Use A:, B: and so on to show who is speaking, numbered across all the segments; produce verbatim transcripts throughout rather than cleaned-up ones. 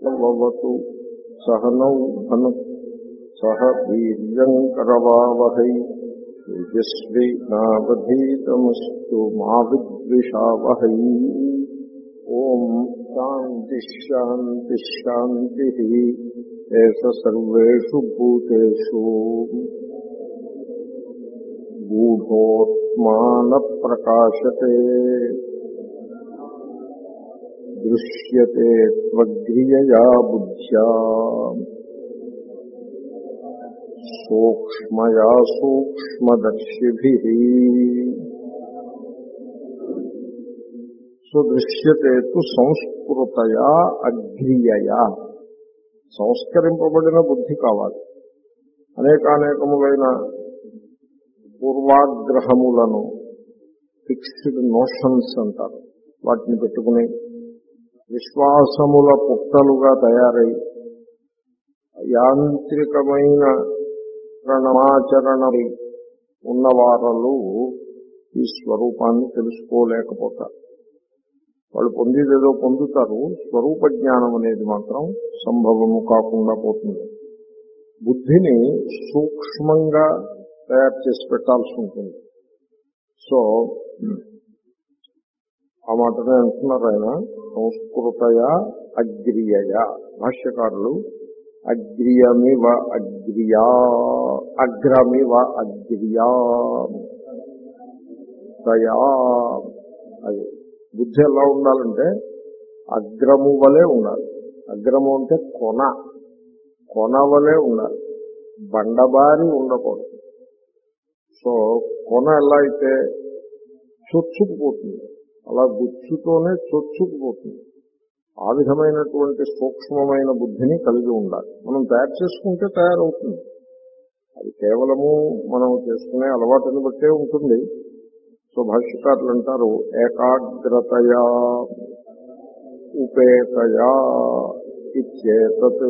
A: భవతు సహనౌ భునక్తు సహ వీర్యం కరవావహై తేజస్వినావధీతమస్తు మా విద్విషావహై. ఓం శాంతి శాంతి శాంతి. ఏష సర్వేషు భూతేషు గూఢోత్మాన ప్రకాశతే దృశ్యతే త్వగ్రియయా బుద్ధ్యా సూక్ష్మయా సూక్ష్మదర్శిభిః. సో దృశ్యతే తు సంస్కృతయా అగ్రియయా, సంస్కరింపబడిన బుద్ధి కావాలి. అనేకానేకములైన పూర్వాగ్రహములను, ఫిక్స్డ్ నోషన్స్ అంటారు, వాటిని పెట్టుకుని విశ్వాసముల పుట్టలుగా తయారై యాంత్రికమైన ప్రణమాచరణ ఉన్నవారలు ఈ స్వరూపాన్ని తెలుసుకోలేకపోతారు. వాళ్ళు పొందేదేదో పొందుతారు, స్వరూప జ్ఞానం అనేది మాత్రం సంభవము కాకుండా పోతుంది. బుద్ధిని సూక్ష్మంగా తయారు చేసి పెట్టాల్సి ఉంటుంది. సో ఆ మాటనే అంటున్నారు ఆయన, సంస్కృతయ అగ్రియయ. భాష్యకారులు అగ్రియమివ అగ్రియా, అగ్రమివ అగ్రియా తయా. అది బుద్ధి ఎలా ఉండాలంటే అగ్రము వలె ఉండాలి. అగ్రము అంటే కొన, కొన వలె ఉండాలి, బండబారి ఉండకూడదు. సో కొన ఎలా అయితే చొచ్చుకుపోతుంది, అలా గుచ్చుతోనే చొచ్చుకుపోతుంది. ఆ విధమైనటువంటి సూక్ష్మమైన బుద్ధిని కలిగి ఉండాలి. మనం తయారు చేసుకుంటే తయారవుతుంది. అది కేవలము మనం చేసుకునే అలవాటుని బట్టే ఉంటుంది. సో భాష్యకారులు అంటారు, ఏకాగ్రతయా ఉపేతయా ఇచ్చేతత్.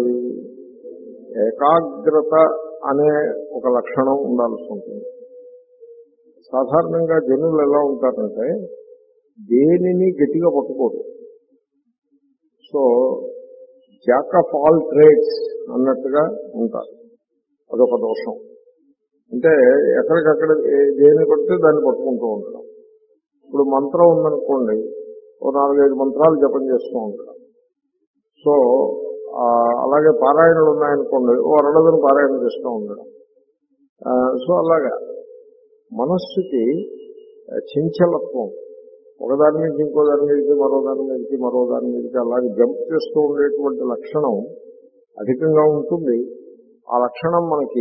A: ఏకాగ్రత అనే ఒక లక్షణం ఉండాల్సి ఉంటుంది. సాధారణంగా జనులు ఎలా ఉంటారంటే దేనిని గట్టిగా పట్టుకోరు. So jack of all trades అన్నట్టుగా ఉంటారు. అదొక దోషం. అంటే ఎక్కడికక్కడ దేని పడితే దాన్ని పట్టుకుంటూ ఉండడం. ఇప్పుడు మంత్రం ఉందనుకోండి, ఓ నాలుగైదు మంత్రాలు జపం చేస్తూ ఉండడం. సో అలాగే పారాయణలు ఉన్నాయనుకోండి, ఓ అరడదని పారాయణ చేస్తూ ఉండడం. సో అలాగా మనస్సుకి చంచలత్వం, ఒకదాని నుంచి ఇంకో దాని మీదకి, మరో దాని మీదకి, మరో దాని మీదకి అలాగే జంప్ చేస్తూ ఉండేటువంటి లక్షణం అధికంగా ఉంటుంది. ఆ లక్షణం మనకి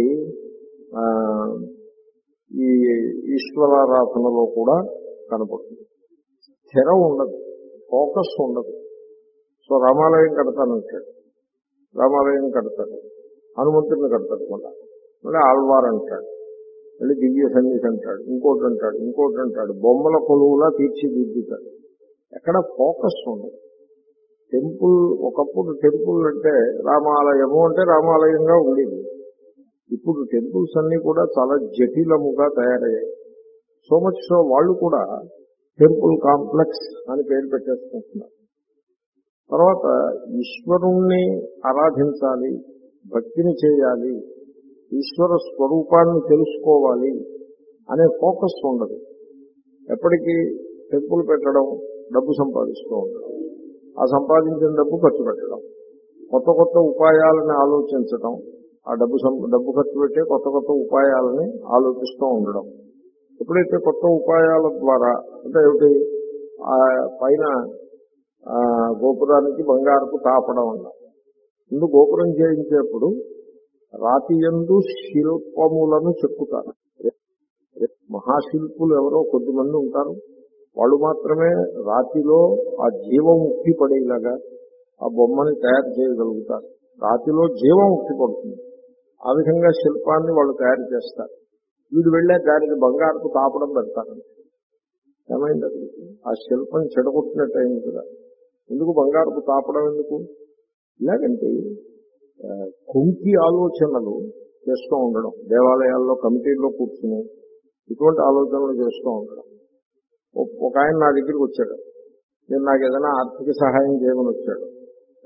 A: ఈ ఈశ్వరారాధనలో కూడా కనపడుతుంది. స్థిరం ఉండదు, ఫోకస్ ఉండదు. సో రామాలయం కడతానంటాడు, రామాలయం కడతాడు, హనుమంతుడిని కడతాడు, మళ్ళా మళ్ళీ ఆళ్వార్ అంటాడు, మళ్ళీ దివ్య సన్నిధి అంటాడు, ఇంకోటి అంటాడు, ఇంకోటి అంటాడు, బొమ్మల కొలువులా తీర్చిదిద్దుతాడు. ఎక్కడ ఫోకస్ ఉండదు. టెంపుల్, ఒకప్పుడు టెంపుల్ అంటే రామాలయము అంటే రామాలయంగా ఉండేది. ఇప్పుడు టెంపుల్స్ అన్నీ కూడా చాలా జటిలముగా తయారయ్యాయి. సో మచ్ సో వాళ్ళు కూడా టెంపుల్ కాంప్లెక్స్ అని పేరు పెట్టేసుకుంటున్నారు. తర్వాత ఈశ్వరుణ్ణి ఆరాధించాలి, భక్తిని చేయాలి, ఈశ్వర స్వరూపాన్ని తెలుసుకోవాలి అనే ఫోకస్ ఉండదు. ఎప్పటికీ టెంపుల్ పెట్టడం, డబ్బు సంపాదిస్తూ ఉండడం, ఆ సంపాదించిన డబ్బు ఖర్చు పెట్టడం, కొత్త కొత్త ఉపాయాలను ఆలోచించడం, ఆ డబ్బు డబ్బు ఖర్చు పెట్టే కొత్త కొత్త ఉపాయాలని ఆలోచిస్తూ ఉండడం. ఎప్పుడైతే కొత్త ఉపాయాల ద్వారా, అంటే ఏమిటి, ఆ పైన గోపురానికి బంగారపు తాపడం అన్నారు. ముందు గోపురం చేయించేప్పుడు రాతి యందు శిల్పములను చెక్కుతారు. మహాశిల్పులు ఎవరో కొద్దిమంది ఉంటారు, వాళ్ళు మాత్రమే రాతిలో ఆ జీవం ఉక్తి పడేలాగా ఆ బొమ్మని తయారు చేయగలుగుతారు. రాతిలో జీవం ఉక్తి పడుతుంది. ఆ విధంగా శిల్పాన్ని వాళ్ళు తయారు చేస్తారు. వీడు వెళ్ళే దానికి బంగారపు తాపడం పెడతారు. ఏమైంది అది? ఆ శిల్పం చెడగొట్టినట్టు అయింది కదా. ఎందుకు బంగారపు తాపడం ఎందుకు? ఇలాగంటే కుంకి ఆలోచనలు చేస్తూ ఉండడం, దేవాలయాల్లో కమిటీల్లో కూర్చుని ఇటువంటి ఆలోచనలు చేస్తూ ఉండడం. ఒక ఆయన నా దగ్గరికి వచ్చాడు, నేను నాకు ఏదైనా ఆర్థిక సహాయం చేయమని వచ్చాడు.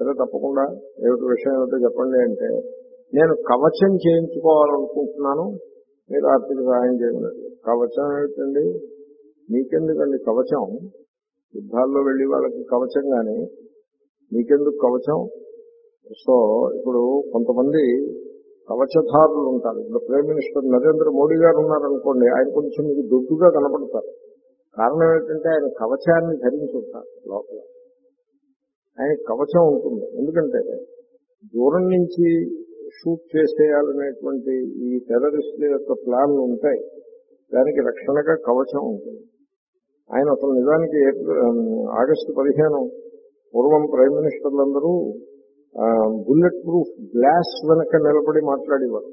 A: సరే తప్పకుండా ఏమిటి విషయం ఏమిటో చెప్పండి అంటే, నేను కవచం చేయించుకోవాలనుకుంటున్నాను, మీరు ఆర్థిక సహాయం చేయమన్నది. కవచం ఏమిటండి? మీకెందుకండి కవచం? యుద్ధాల్లో వెళ్ళి వాళ్ళకి కవచం కానీ మీకెందుకు కవచం? సో ఇప్పుడు కొంతమంది కవచధారులు ఉంటారు. ఇప్పుడు ప్రైమ్ మినిస్టర్ నరేంద్ర మోడీ గారు ఉన్నారనుకోండి, ఆయన కొంచెం మీకు దొడ్డుగా కనపడతారు. కారణం ఏంటంటే ఆయన కవచాన్ని ధరించి ఉంటారు లోపల. ఆయన కవచం ఉంటుంది. ఎందుకంటే దూరం నుంచి షూట్ చేసేయాలనేటువంటి ఈ టెర్రరిస్టుల యొక్క ప్లాన్లు ఉంటాయి, దానికి రక్షణగా కవచం ఉంటుంది. ఆయన అసలు నిజానికి ఆగస్టు పదిహేను పూర్వం ప్రైమ్ మినిస్టర్లందరూ బుల్లెట్ ప్రూఫ్ గ్లాస్ వెనక నిలబడి మాట్లాడేవారు.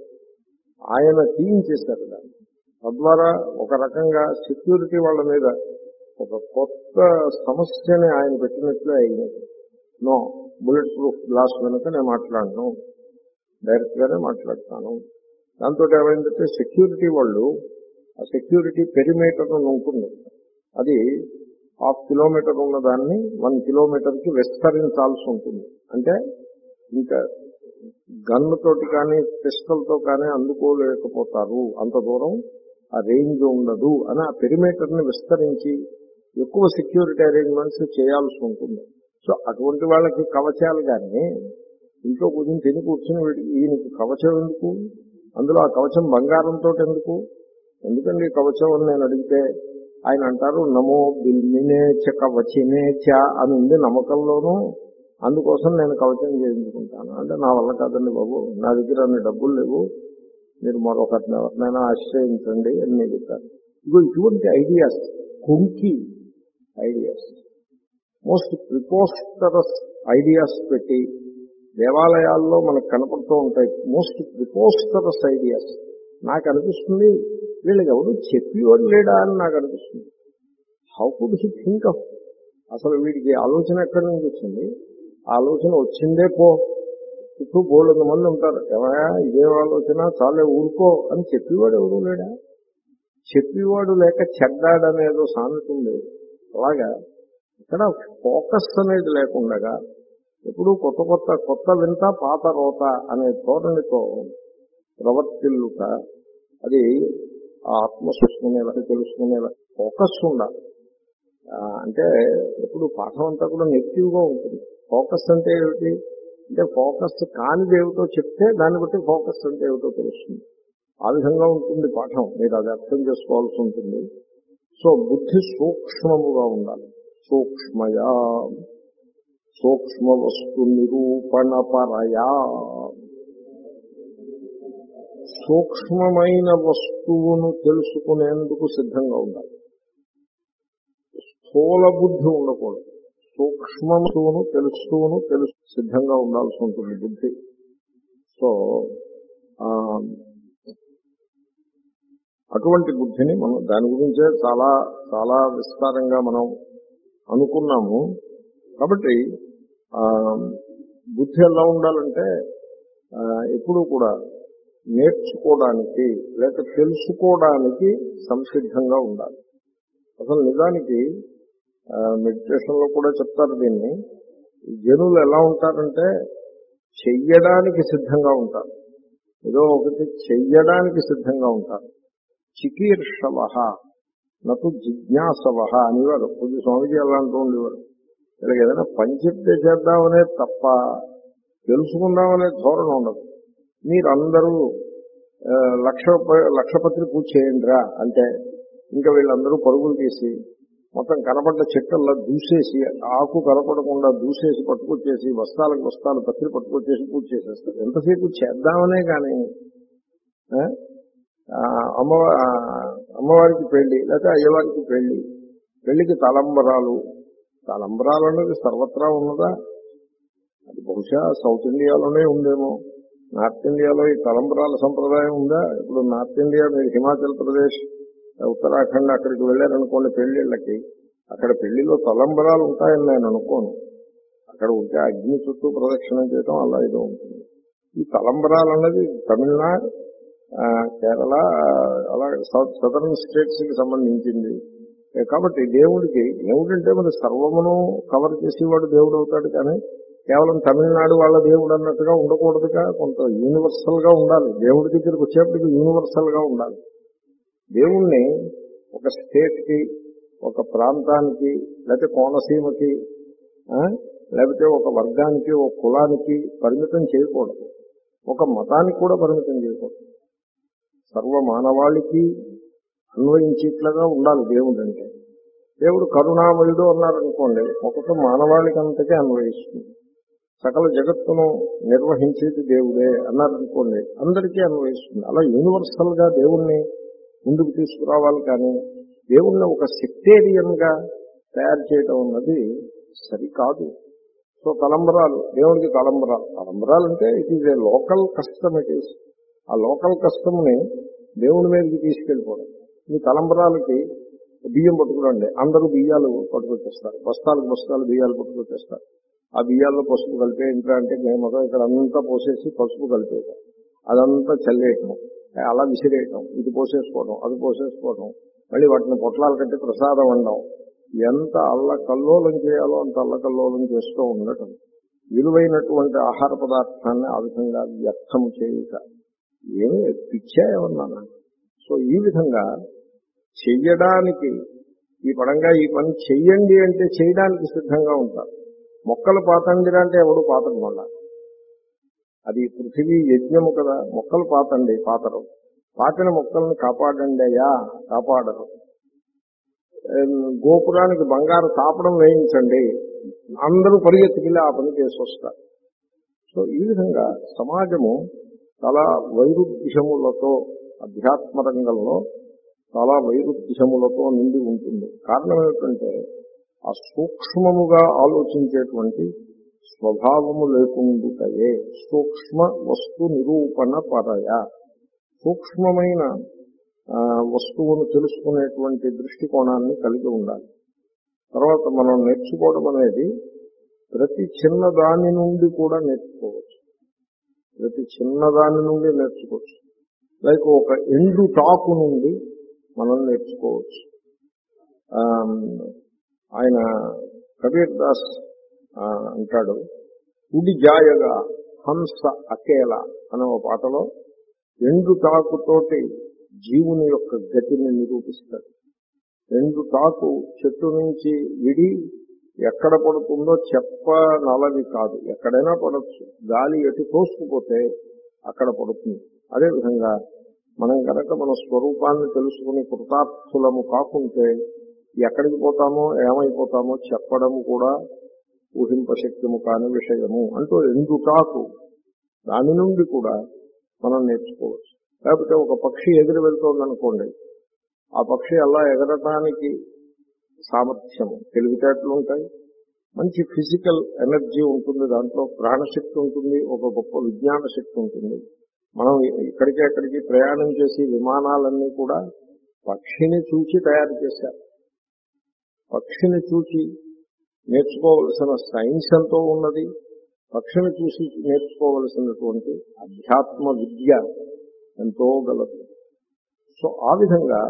A: ఆయన తీయించేశారు దాన్ని. తద్వారా ఒక రకంగా సెక్యూరిటీ వాళ్ళ మీద ఒక కొత్త సమస్యని ఆయన పెట్టినట్లే అయినది. నో, బుల్లెట్ ప్రూఫ్ గ్లాస్ వెనక నేను మాట్లాడను, డైరెక్ట్ గానే మాట్లాడతాను. దాంతో ఏమైందంటే సెక్యూరిటీ వాళ్ళు ఆ సెక్యూరిటీ పెరిమీటర్ అని ఉంటుంది, అది హాఫ్ కిలోమీటర్ ఉన్న దాన్ని వన్ కిలోమీటర్ కి విస్తరించాల్సి ఉంటుంది. అంటే ఇంకా గన్ను తోటి కానీ పిస్టల్ తో కానీ అందుకోలేకపోతారు, అంత దూరం ఆ రేంజ్ ఉండదు అని ఆ పెరిమీటర్ ని విస్తరించి ఎక్కువ సెక్యూరిటీ అరేంజ్మెంట్స్ చేయాల్సి ఉంటుంది. సో అటువంటి వాళ్ళకి కవచాలు కానీ ఇంట్లో కూర్చొని తిని కూర్చుని ఈయనకి కవచం ఎందుకు? అందులో ఆ కవచం బంగారంతో ఎందుకు? ఎందుకండి కవచం అని నేను అడిగితే ఆయన అంటారు, నమో బిల్మినే చ కవచినే చ అని ఉంది నమ్మకంలోనూ, అందుకోసం నేను కవచం చేయించుకుంటాను. అంటే నా వల్ల కాదండి బాబు, నా దగ్గర అన్ని డబ్బులు లేవు, మీరు మరొకరిని ఎవరినైనా ఆశ్రయించండి అని నేను చెప్తాను. ఇగో ఇటువంటి ఐడియాస్, కుంకి ఐడియాస్, మోస్ట్ ప్రిపోస్టరస్ ఐడియాస్ పెట్టి దేవాలయాల్లో మనకు కనపడుతూ ఉంటాయి. Most preposterous ideas. నాకు అనిపిస్తుంది వీళ్ళకి ఎవరు చెప్పేవాడు లేడా అని నాకు అనిపిస్తుంది. How could he think of, అసలు వీడికి ఆలోచన ఎక్కడి నుంచి వచ్చింది? ఆలోచన వచ్చిందే పో, చుట్టూ బోళ్ళ మంది ఉంటారు, ఎవరా ఇదే ఆలోచన చాలే ఊరుకో అని చెప్పేవాడు ఎవరు లేడా? చెప్పేవాడు లేక చెడ్డాడనేదో సామెత ఉంది. అలాగా ఇక్కడ ఫోకస్ అనేది లేకుండా ఎప్పుడు కొత్త కొత్త కొత్త వింత పాత రోత అనే ధోరణితో ప్రవర్తిల్లుట, అది ఆత్మసూక్ష్మనేలా తెలుసుకునేలా ఫోకస్ ఉండాలి. అంటే ఎప్పుడు పాఠం అంతా కూడా నెగిటివ్ గా ఉంటుంది. ఫోకస్ అంటే ఏమిటి అంటే ఫోకస్ కానిది ఏమిటో చెప్తే దాన్ని బట్టి ఫోకస్ అంటే ఏమిటో తెలుస్తుంది. ఆ విధంగా ఉంటుంది పాఠం, మీరు అది అర్థం చేసుకోవాల్సి ఉంటుంది. సో బుద్ధి సూక్ష్మముగా ఉండాలి. సూక్ష్మయా సూక్ష్మ వస్తు నిరూపణ పరయా, సూక్ష్మమైన వస్తువును తెలుసుకునేందుకు సిద్ధంగా ఉండాలి. స్థూల బుద్ధి ఉండకూడదు. సూక్ష్మ వస్తువును తెలుస్తూను తెలుసు సిద్ధంగా ఉండాల్సి ఉంటుంది బుద్ధి. సో అటువంటి బుద్ధిని మనం దాని గురించే చాలా చాలా విస్తారంగా మనం అనుకున్నాము. కాబట్టి బుద్ధి ఎలా ఉండాలంటే ఎప్పుడూ కూడా నేర్చుకోవడానికి లేక తెలుసుకోవడానికి సంసిద్ధంగా ఉండాలి. అసలు నిజానికి మెడిటేషన్ లో కూడా చెప్తారు దీన్ని. జనులు ఎలా ఉంటారంటే చెయ్యడానికి సిద్ధంగా ఉంటారు, ఏదో ఒకటి చెయ్యడానికి సిద్ధంగా ఉంటారు. చికీర్షవ నటు జిజ్ఞాసవ అనేవారు కొద్ది స్వామిజీ అలా అంటూ ఉండేవారు. ఇలాగ ఏదైనా పని చెప్తే చేద్దామనే తప్ప తెలుసుకుందామనే ధోరణ ఉండదు. మీరందరూ లక్ష లక్షపత్రి పూజ చేయండిరా అంటే ఇంకా వీళ్ళందరూ పరుగులు తీసి మొత్తం కనపడ్డ చెట్టల్లా దూసేసి, ఆకు కనపడకుండా దూసేసి పట్టుకొచ్చేసి బస్తాలకు బస్తాలు పత్రి పట్టుకొచ్చేసి పూజ చేసేస్తారు. ఎంతసేపు చేద్దామనే కానీ అమ్మ అమ్మవారికి పెళ్లి లేకపోతే అయ్యవారికి పెళ్లి, పెళ్లికి తలంబరాలు. తలంబరాలు అనేది సర్వత్రా ఉన్నదా? అది బహుశా సౌత్ ఇండియాలోనే ఉందేమో. నార్త్ ఇండియాలో ఈ తలంబరాల సంప్రదాయం ఉందా? ఇప్పుడు నార్త్ ఇండియా మీరు హిమాచల్ ప్రదేశ్, ఉత్తరాఖండ్ అక్కడికి వెళ్ళారనుకోండి పెళ్లిళ్ళకి, అక్కడ పెళ్లిలో తలంబరాలు ఉంటాయని నేను అనుకోను. అక్కడ ఉంటే అగ్ని చుట్టూ ప్రదక్షిణం చేయడం అలా ఏదో ఉంటుంది. ఈ తలంబరాలు అన్నది తమిళనాడు, కేరళ, అలాగే సౌత్ సదర్న్ స్టేట్స్ కి సంబంధించింది. కాబట్టి దేవుడికి, దేవుడంటే మరి సర్వమును కవర్ చేసేవాడు దేవుడు అవుతాడు, కానీ కేవలం తమిళనాడు వాళ్ళ దేవుడు అన్నట్టుగా ఉండకూడదుగా, కొంత యూనివర్సల్ గా ఉండాలి. దేవుడి దగ్గరికి వచ్చేప్పటికి యూనివర్సల్ గా ఉండాలి. దేవుణ్ణి ఒక స్టేట్ కి, ఒక ప్రాంతానికి, లేకపోతే కోనసీమకి, లేకపోతే ఒక వర్గానికి, ఒక కులానికి పరిమితం చేయకూడదు. ఒక మతానికి కూడా పరిమితం చేయకూడదు. సర్వ మానవాళికి అన్వయించేట్లుగా ఉండాలి దేవుడు అంటే. దేవుడు కరుణామయుడు అన్నారనుకోండి, ఒకటి మానవాళికి అంతకే అన్వయిస్తుంది. సకల జగత్తును నిర్వహించేది దేవుడే అన్నారనుకోండి, అందరికీ అన్వయిస్తుంది. అలా యూనివర్సల్ గా దేవుణ్ణి ముందుకు తీసుకురావాలి. కానీ దేవుణ్ణి ఒక సెక్టేరియన్ గా తయారు చేయడం అన్నది సరికాదు. సో తలంబరాలు, దేవుడికి తలంబరాలు తలంబరాలు అంటే it is a local custom. It is a local కస్టమ్ని దేవుడి మీదకి తీసుకెళ్ళిపోవడం. ఈ తలంబరాలకి బియ్యం పట్టుకురండి, అందరూ బియ్యాలు పట్టుకొచ్చేస్తారు, బస్తాలకు బస్తాలు బియ్యాలు పట్టుకొచ్చేస్తారు. ఆ బియ్యాల్లో పసుపు కలిపే ఇంట్లో అంటే మేము ఇక్కడ అంతా పోసేసి పసుపు కలిపేయటం, అదంతా చల్లేయటం, అలా విసిరేయటం, ఇది పోసేసుకోవడం, అది పోసేసుకోవడం, మళ్ళీ వాటిని పొట్లాలు కట్టి ప్రసాదం వండడం, ఎంత అల్లకల్లోలం చేయాలో అంత అల్లకల్లోలం చేస్తూ ఉండటం, విలువైనటువంటి ఆహార పదార్థాన్ని ఆ విధంగా వ్యర్థం చేయుట ఏమీ పిచ్చా ఏమన్నానా. సో ఈ విధంగా చెయ్యడానికి, ఈ పడంగా ఈ పని చెయ్యండి అంటే చేయడానికి సిద్ధంగా ఉంటారు. మొక్కలు పాతండిరా అంటే ఎవడు పాతడు, మళ్ళా అది పృథివీ యజ్ఞము కదా. మొక్కలు పాతండి, పాతరు. పాతిన మొక్కలను కాపాడండి అయ్యా, కాపాడరు. గోపురానికి బంగారు తాపడం వేయించండి, అందరూ పరిగెత్తుకెళ్ళి ఆ పని చేసి వస్తారు. సో ఈ విధంగా సమాజము చాలా వైరుధ్యములతో, అధ్యాత్మ రంగంలో చాలా వైరుధ్యములతో నిండి ఉంటుంది. కారణం ఏమిటంటే ఆ సూక్ష్మముగా ఆలోచించేటువంటి స్వభావము లేకుండుటయే. సూక్ష్మ వస్తు నిరూపణ పరయ, సూక్ష్మమైన వస్తువును తెలుసుకునేటువంటి దృష్టికోణాన్ని కలిగి ఉండాలి. తర్వాత మనం నేర్చుకోవడం అనేది ప్రతి చిన్నదాని నుండి కూడా నేర్చుకోవచ్చు. ప్రతి చిన్నదాని నుండి నేర్చుకోవచ్చు. లైక్ ఒక ఎండు టాకు నుండి మనం నేర్చుకోవచ్చు. ఆయన కబీర్ దాస్ అంటాడు, ఉడి జాయగా హంస అకేల అనే ఒక పాటలో ఎండు టాకుతోటి జీవుని యొక్క గతిని నిరూపిస్తాడు. ఎండు టాకు చెట్టు నుంచి విడి ఎక్కడ పడుతుందో చెప్పనలవి కాదు, ఎక్కడైనా పడవచ్చు. గాలి ఎటు తోసుకుపోతే అక్కడ పడుతుంది. అదేవిధంగా మనం కనుక మన స్వరూపాన్ని తెలుసుకుని కృతార్థులము కాకుంటే ఎక్కడికి పోతామో ఏమైపోతామో చెప్పడము కూడా ఊహింపశక్యము కాని విషయము అంటూ ఎండుటాకు, దాని నుండి కూడా మనం నేర్చుకోవచ్చు. లేకపోతే ఒక పక్షి ఎగిరి వెళ్తోందనుకోండి, ఆ పక్షి అలా ఎగరటానికి సామర్థ్యము, తెలివితేటలు ఉంటాయి, మంచి ఫిజికల్ ఎనర్జీ ఉంటుంది, దాంట్లో ప్రాణశక్తి ఉంటుంది, ఒక గొప్ప విజ్ఞాన శక్తి ఉంటుంది. మనం ఇక్కడికి ఎక్కడికి ప్రయాణం చేసి విమానాలన్నీ కూడా పక్షిని చూచి తయారు చేశారు. పక్షిని చూచి నేర్చుకోవలసిన సైన్స్ ఎంతో ఉన్నది, పక్షిని చూసి నేర్చుకోవలసినటువంటి అధ్యాత్మ విద్య ఎంతో గలదు. సో ఆ విధంగా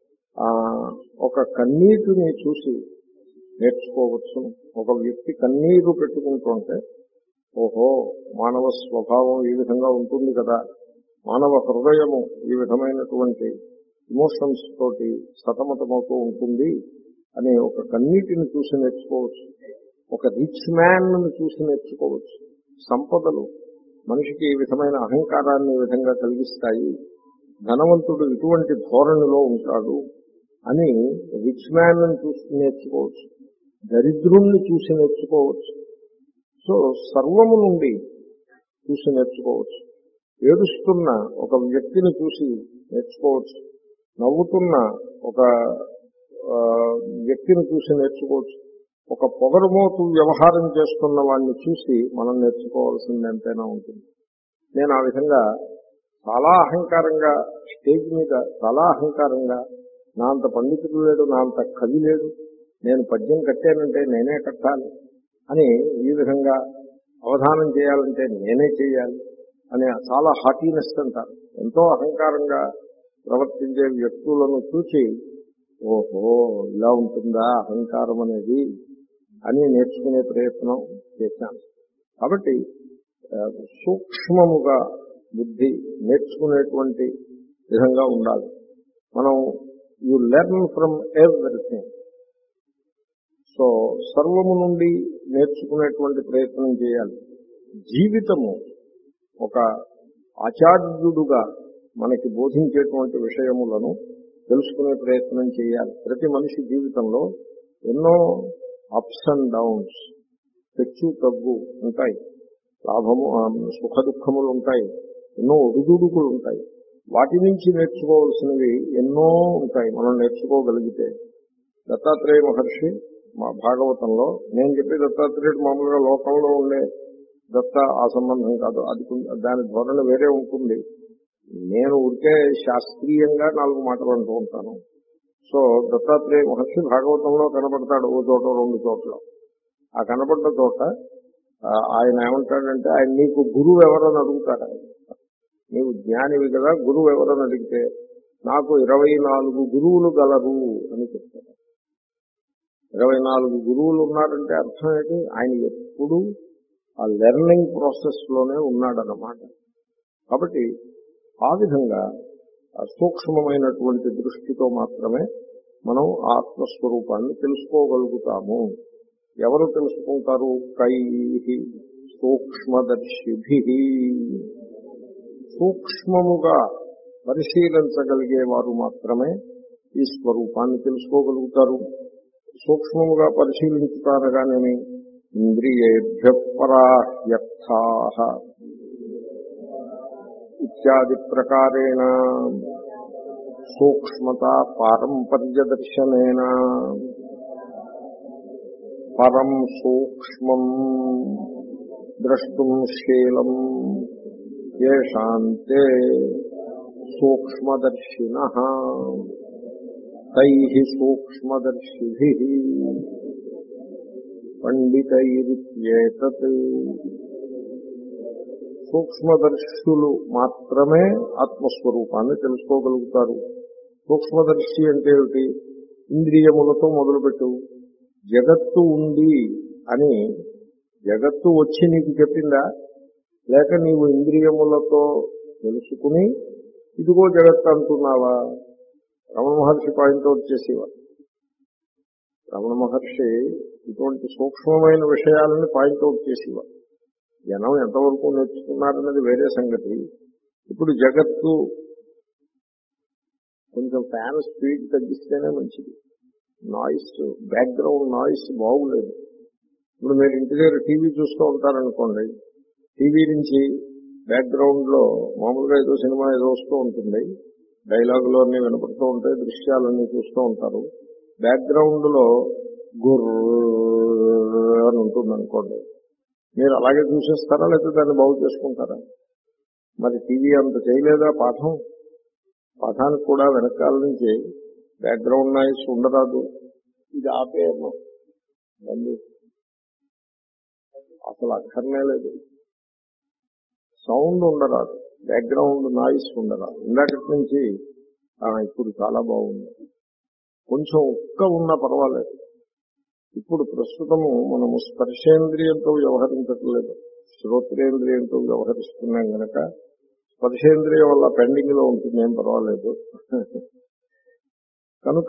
A: ఒక కన్నీటిని చూసి నేర్చుకోవచ్చు. ఒక వ్యక్తి కన్నీరు పెట్టుకుంటుంటే ఓహో మానవ స్వభావం ఈ విధంగా ఉంటుంది కదా, మానవ హృదయము ఈ విధమైనటువంటి ఇమోషన్స్ తోటి సతమతమవుతూ ఉంటుంది అని ఒక కన్నీటిని చూసి నేర్చుకోవచ్చు. ఒక రిచ్ మ్యాన్ ను చూసి నేర్చుకోవచ్చు. సంపదలు మనిషికి ఈ విధమైన అహంకారాన్ని ఈ విధంగా కలిగిస్తాయి, ధనవంతుడు ఇటువంటి ధోరణిలో ఉంటాడు అని రిచ్ మ్యాన్ ను చూసి నేర్చుకోవచ్చు. దరిద్రుణ్ణి చూసి నేర్చుకోవచ్చు. సో సర్వము నుండి చూసి నేర్చుకోవచ్చు. ఏడుస్తున్న ఒక వ్యక్తిని చూసి నేర్చుకోవచ్చు. నవ్వుతున్న ఒక వ్యక్తిని చూసి నేర్చుకోవచ్చు. ఒక పొగరుమోతు వ్యవహారం చేస్తున్న వాడిని చూసి మనం నేర్చుకోవాల్సింది ఎంతైనా ఉంటుంది. నేను ఆ విధంగా చాలా అహంకారంగా స్టేజ్ మీద చాలా అహంకారంగా నా అంత పండితుడు లేడు, నా అంత కవి లేడు, నేను పద్యం కట్టానంటే నేనే కట్టాలి అని ఈ విధంగా అవధానం చేయాలంటే నేనే చేయాలి అనే చాలా హాటీనెస్ అంటారు. ఎంతో అహంకారంగా ప్రవర్తించే వ్యక్తులను చూసి ఓహో ఇలా ఉంటుందా అహంకారం అనేది అని నేర్చుకునే ప్రయత్నం చేశాను. కాబట్టి సూక్ష్మముగా బుద్ధి నేర్చుకునేటువంటి విధంగా ఉండాలి. మనం you learn from everything. So సర్వము నుండి నేర్చుకునేటువంటి ప్రయత్నం చేయాలి. జీవితము ఒక ఆచార్యుడుగా మనకి బోధించేటువంటి విషయములను తెలుసుకునే ప్రయత్నం చేయాలి. ప్రతి మనిషి జీవితంలో ఎన్నో అప్స్ అండ్ డౌన్స్, హెచ్చు తగ్గు ఉంటాయి, లాభము సుఖ దుఃఖములు ఉంటాయి, ఎన్నో ఒడిదుడుకులు ఉంటాయి. వాటి నుంచి నేర్చుకోవాల్సినవి ఎన్నో ఉంటాయి మనం నేర్చుకోగలిగితే. దత్తాత్రేయ మహర్షి మా భాగవతంలో, నేను చెప్పే దత్తాత్రేయుడు మామూలుగా లోకంలో ఉండే దత్త ఆ సంబంధం కాదు, అది దాని ధోరణి వేరే ఉంటుంది. నేను ఊరికే శాస్త్రీయంగా నాలుగు మాటలు అంటూ ఉంటాను. సో దత్తాత్రేయ మహర్షి భాగవతంలో కనపడతాడు ఓ చోట రెండు చోట్ల. ఆ కనపడ్డ చోట ఆయన ఏమంటాడంటే, ఆయన నీకు గురువు ఎవరని అడుగుతాడు. ఆయన నీవు జ్ఞానివి కదా, గురువు ఎవరని అడిగితే నాకు ఇరవై నాలుగు గురువులు గలరు అని చెప్తాడు. ఇరవై నాలుగు గురువులు ఉన్నారంటే అర్థం ఏంటి? ఆయన ఎప్పుడు ఆ లెర్నింగ్ ప్రాసెస్ లోనే ఉన్నాడన్నమాట. కాబట్టి ఆ విధంగా సూక్ష్మమైనటువంటి దృష్టితో మాత్రమే మనం ఆత్మస్వరూపాన్ని తెలుసుకోగలుగుతాము. ఎవరు తెలుసుకుంటారు? కైః సూక్ష్మదర్శిభిః. సూక్ష్మముగా పరిశీలించగలిగే వారు మాత్రమే ఈ స్వరూపాన్ని తెలుసుకోగలుగుతారు. సూక్ష్మముగా పరిశీలించుతారగానేమి ఇంద్రియేభ్య పరాహ్యర్థాః ఇత్యాది ప్రకారేణ సూక్ష్మత పారంపర్యదర్శనేన పరం సూక్ష్మం ద్రష్టుం శీలం యేషాంతే సూక్ష్మదర్శినః తైః సూక్ష్మదర్శిభిః పండితైరిత్యేతత్. సూక్ష్మదర్శులు మాత్రమే ఆత్మస్వరూపాన్ని తెలుసుకోగలుగుతారు. సూక్ష్మదర్శి అంటే ఏమిటి? ఇంద్రియములతో మొదలుపెట్టు. జగత్తు ఉంది అని జగత్తు వచ్చి నీకు చెప్పిందా, లేక నీవు ఇంద్రియములతో తెలుసుకుని ఇదిగో జగత్తు అంటున్నావా? రమణ మహర్షి పాయింట్అవుట్ చేసేవారు. రమణ మహర్షి ఇటువంటి సూక్ష్మమైన విషయాలని పాయింట్అవుట్ చేసేవారు. జనం ఎంతవరకు నేర్చుకున్నారన్నది వేరే సంగతి. ఇప్పుడు జగత్తు కొంచెం ఫ్యాన్ స్పీడ్ తగ్గిస్తేనే మంచిది. నాయిస్, బ్యాక్గ్రౌండ్ నాయిస్ బాగులేదు. ఇప్పుడు మీరు ఇంటి దగ్గర టీవీ చూస్తూ ఉంటారనుకోండి, టీవీ నుంచి బ్యాక్గ్రౌండ్ లో మామూలుగా ఏదో సినిమా ఏదో వస్తూ ఉంటుంది, డైలాగులు అన్నీ వినపడుతూ ఉంటాయి, దృశ్యాలన్నీ చూస్తూ ఉంటారు. బ్యాక్గ్రౌండ్ లో గుర్ర అని ఉంటుంది అనుకోండి, మీరు అలాగే చూసేస్తారా లేకపోతే దాన్ని బాగు చేసుకుంటారా? మరి టీవీ అంత చేయలేదా పాఠం? పాఠానికి కూడా వెనకాల నుంచి బ్యాక్గ్రౌండ్ నాయిస్ ఉండరాదు. ఇది ఆపేయము, అసలు అక్కర్నే లేదు. సౌండ్ ఉండరాదు, బ్యాక్గ్రౌండ్ నాయిస్ ఉండరాదు. ఇందాకటి నుంచి ఇప్పుడు చాలా బాగుంది. కొంచెం ఉక్క ఉన్నా పర్వాలేదు. ఇప్పుడు ప్రస్తుతము మనము స్పర్శేంద్రియంతో వ్యవహరించట్లేదు, శ్రోత్రేంద్రియంతో వ్యవహరిస్తున్నాం కనుక స్పర్శేంద్రియం వల్ల పెండింగ్ లో ఉంటుంది, ఏం పర్వాలేదు. కనుక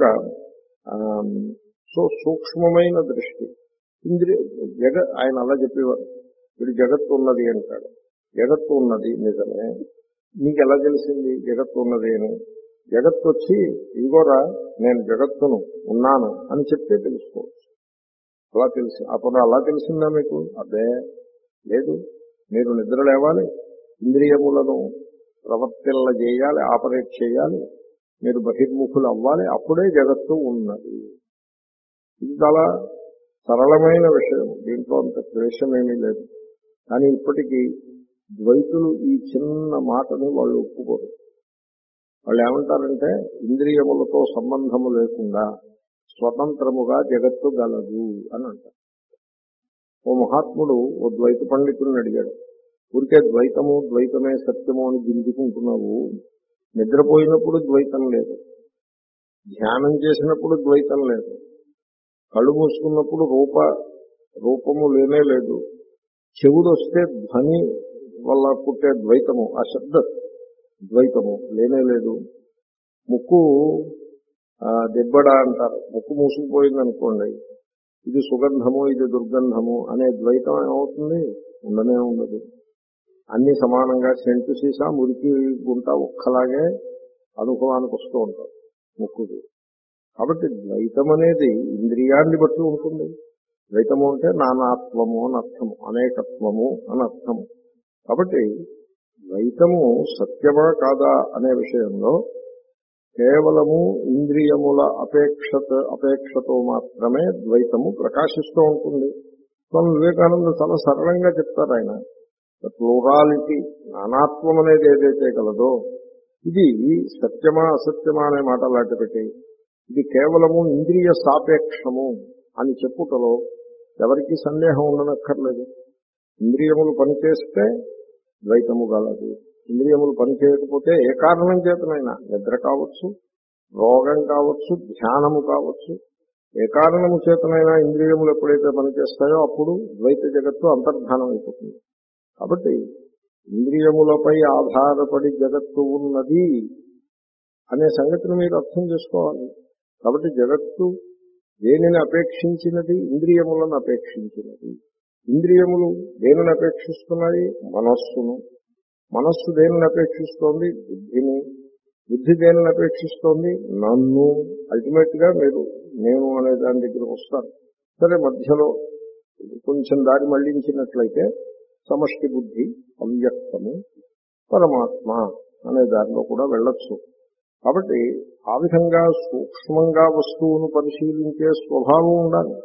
A: సో సూక్ష్మమైన దృష్టి ఇంద్రియ జగ ఆయన అలా చెప్పేవారు. వీడు జగత్తు ఉన్నది అంటాడు. జగత్తు ఉన్నది నిజమే, నీకు ఎలా తెలిసింది జగత్తు ఉన్నది అని? జగత్తు వచ్చి ఇదిగోరా నేను జగత్తును ఉన్నాను అని చెప్తే తెలుసుకోవచ్చు. అలా తెలిసి అప్పుడు అలా తెలిసిందా మీకు? అదే లేదు. మీరు నిద్ర లేవాలి, ఇంద్రియములను ప్రవర్తిల్ల చేయాలి, ఆపరేట్ చేయాలి, మీరు బహిర్ముఖులు అవ్వాలి, అప్పుడే జగత్తు ఉన్నది. ఇది చాలా సరళమైన విషయం, దీంట్లో అంత క్లేశమేమీ లేదు. కానీ ఇప్పటికీ ద్వైతులు ఈ చిన్న మాటని వాళ్ళు ఒప్పుకోరు. వాళ్ళు ఏమంటారంటే ఇంద్రియములతో సంబంధము లేకుండా స్వతంత్రముగా జగత్తు గలదు అని అంటారు. ఓ మహాత్ముడు ఓ ద్వైత పండితుడిని అడిగాడు, ఊరికే ద్వైతము ద్వైతమే సత్యము అని గింజుకుంటున్నావు, నిద్రపోయినప్పుడు ద్వైతం లేదు, ధ్యానం చేసినప్పుడు ద్వైతం లేదు, కళ్ళు మూసుకున్నప్పుడు రూప రూపము లేనే లేదు, చెవుడు వస్తే ధ్వని వల్ల పుట్టే ద్వైతము, ఆ శబ్ద ద్వైతము లేనే లేదు. ముక్కు దెబ్బడ అంటారు, ముక్కు మూసుకుపోయింది అనుకోండి, ఇది సుగంధము ఇది దుర్గంధము అనే ద్వైతం ఏమవుతుంది? ఉండనే ఉండదు. అన్ని సమానంగా సెంటు సీసా మురికి గుంట ఒక్కలాగే అనుభవానికి వస్తూ ఉంటారు ముక్కుది. కాబట్టి ద్వైతం అనేది ఇంద్రియాన్ని బట్టి ఉంటుంది. ద్వైతము అంటే నానాత్వము అని అర్థము, అనేకత్వము అని అర్థము. కాబట్టి ద్వైతము సత్యమా కాదా అనే విషయంలో కేవలము ఇంద్రియముల అపేక్షత అపేక్షతో మాత్రమే ద్వైతము ప్రకాశిస్తూ ఉంటుంది. స్వామి వివేకానంద చాలా సరళంగా చెప్తారు ఆయన. ప్లూరాలిటీ, నానాత్వం అనేది ఏదైతే కలదో ఇది సత్యమా అసత్యమా అనే మాట లాంటి పెట్టి ఇది కేవలము ఇంద్రియ సాపేక్షము అని చెప్పుటలో ఎవరికీ సందేహం ఉండనక్కర్లేదు. ఇంద్రియములు పనిచేస్తే ద్వైతము గలదు, ఇంద్రియములు పనిచేయకపోతే ఏ కారణం చేతనైనా, నిద్ర కావచ్చు, రోగం కావచ్చు, ధ్యానము కావచ్చు, ఏ కారణము చేతనైనా ఇంద్రియములు ఎప్పుడైతే పనిచేస్తాయో అప్పుడు ద్వైత జగత్తు అంతర్ధానం అయిపోతుంది. కాబట్టి ఇంద్రియములపై ఆధారపడి జగత్తు ఉన్నది అనే సంగతిని మీరు అర్థం చేసుకోవాలి. కాబట్టి జగత్తు దేనిని అపేక్షించినది? ఇంద్రియములను అపేక్షించినది. ఇంద్రియములు దేనిని అపేక్షిస్తున్నాయి? మనస్సును. మనస్సు దేనిని అపేక్షిస్తోంది? బుద్ధిని. బుద్ధి దేనిని అపేక్షిస్తోంది? నన్ను. అల్టిమేట్ గా మీరు నేను అనే దాని దగ్గరకు వస్తారు. సరే, మధ్యలో కొంచెం దారి మళ్లించినట్లయితే సమష్టి బుద్ధి, అవ్యక్తము, పరమాత్మ అనే దారిలో కూడా వెళ్ళొచ్చు. కాబట్టి ఆ విధంగా సూక్ష్మంగా వస్తువును పరిశీలించే స్వభావం ఉండాలి.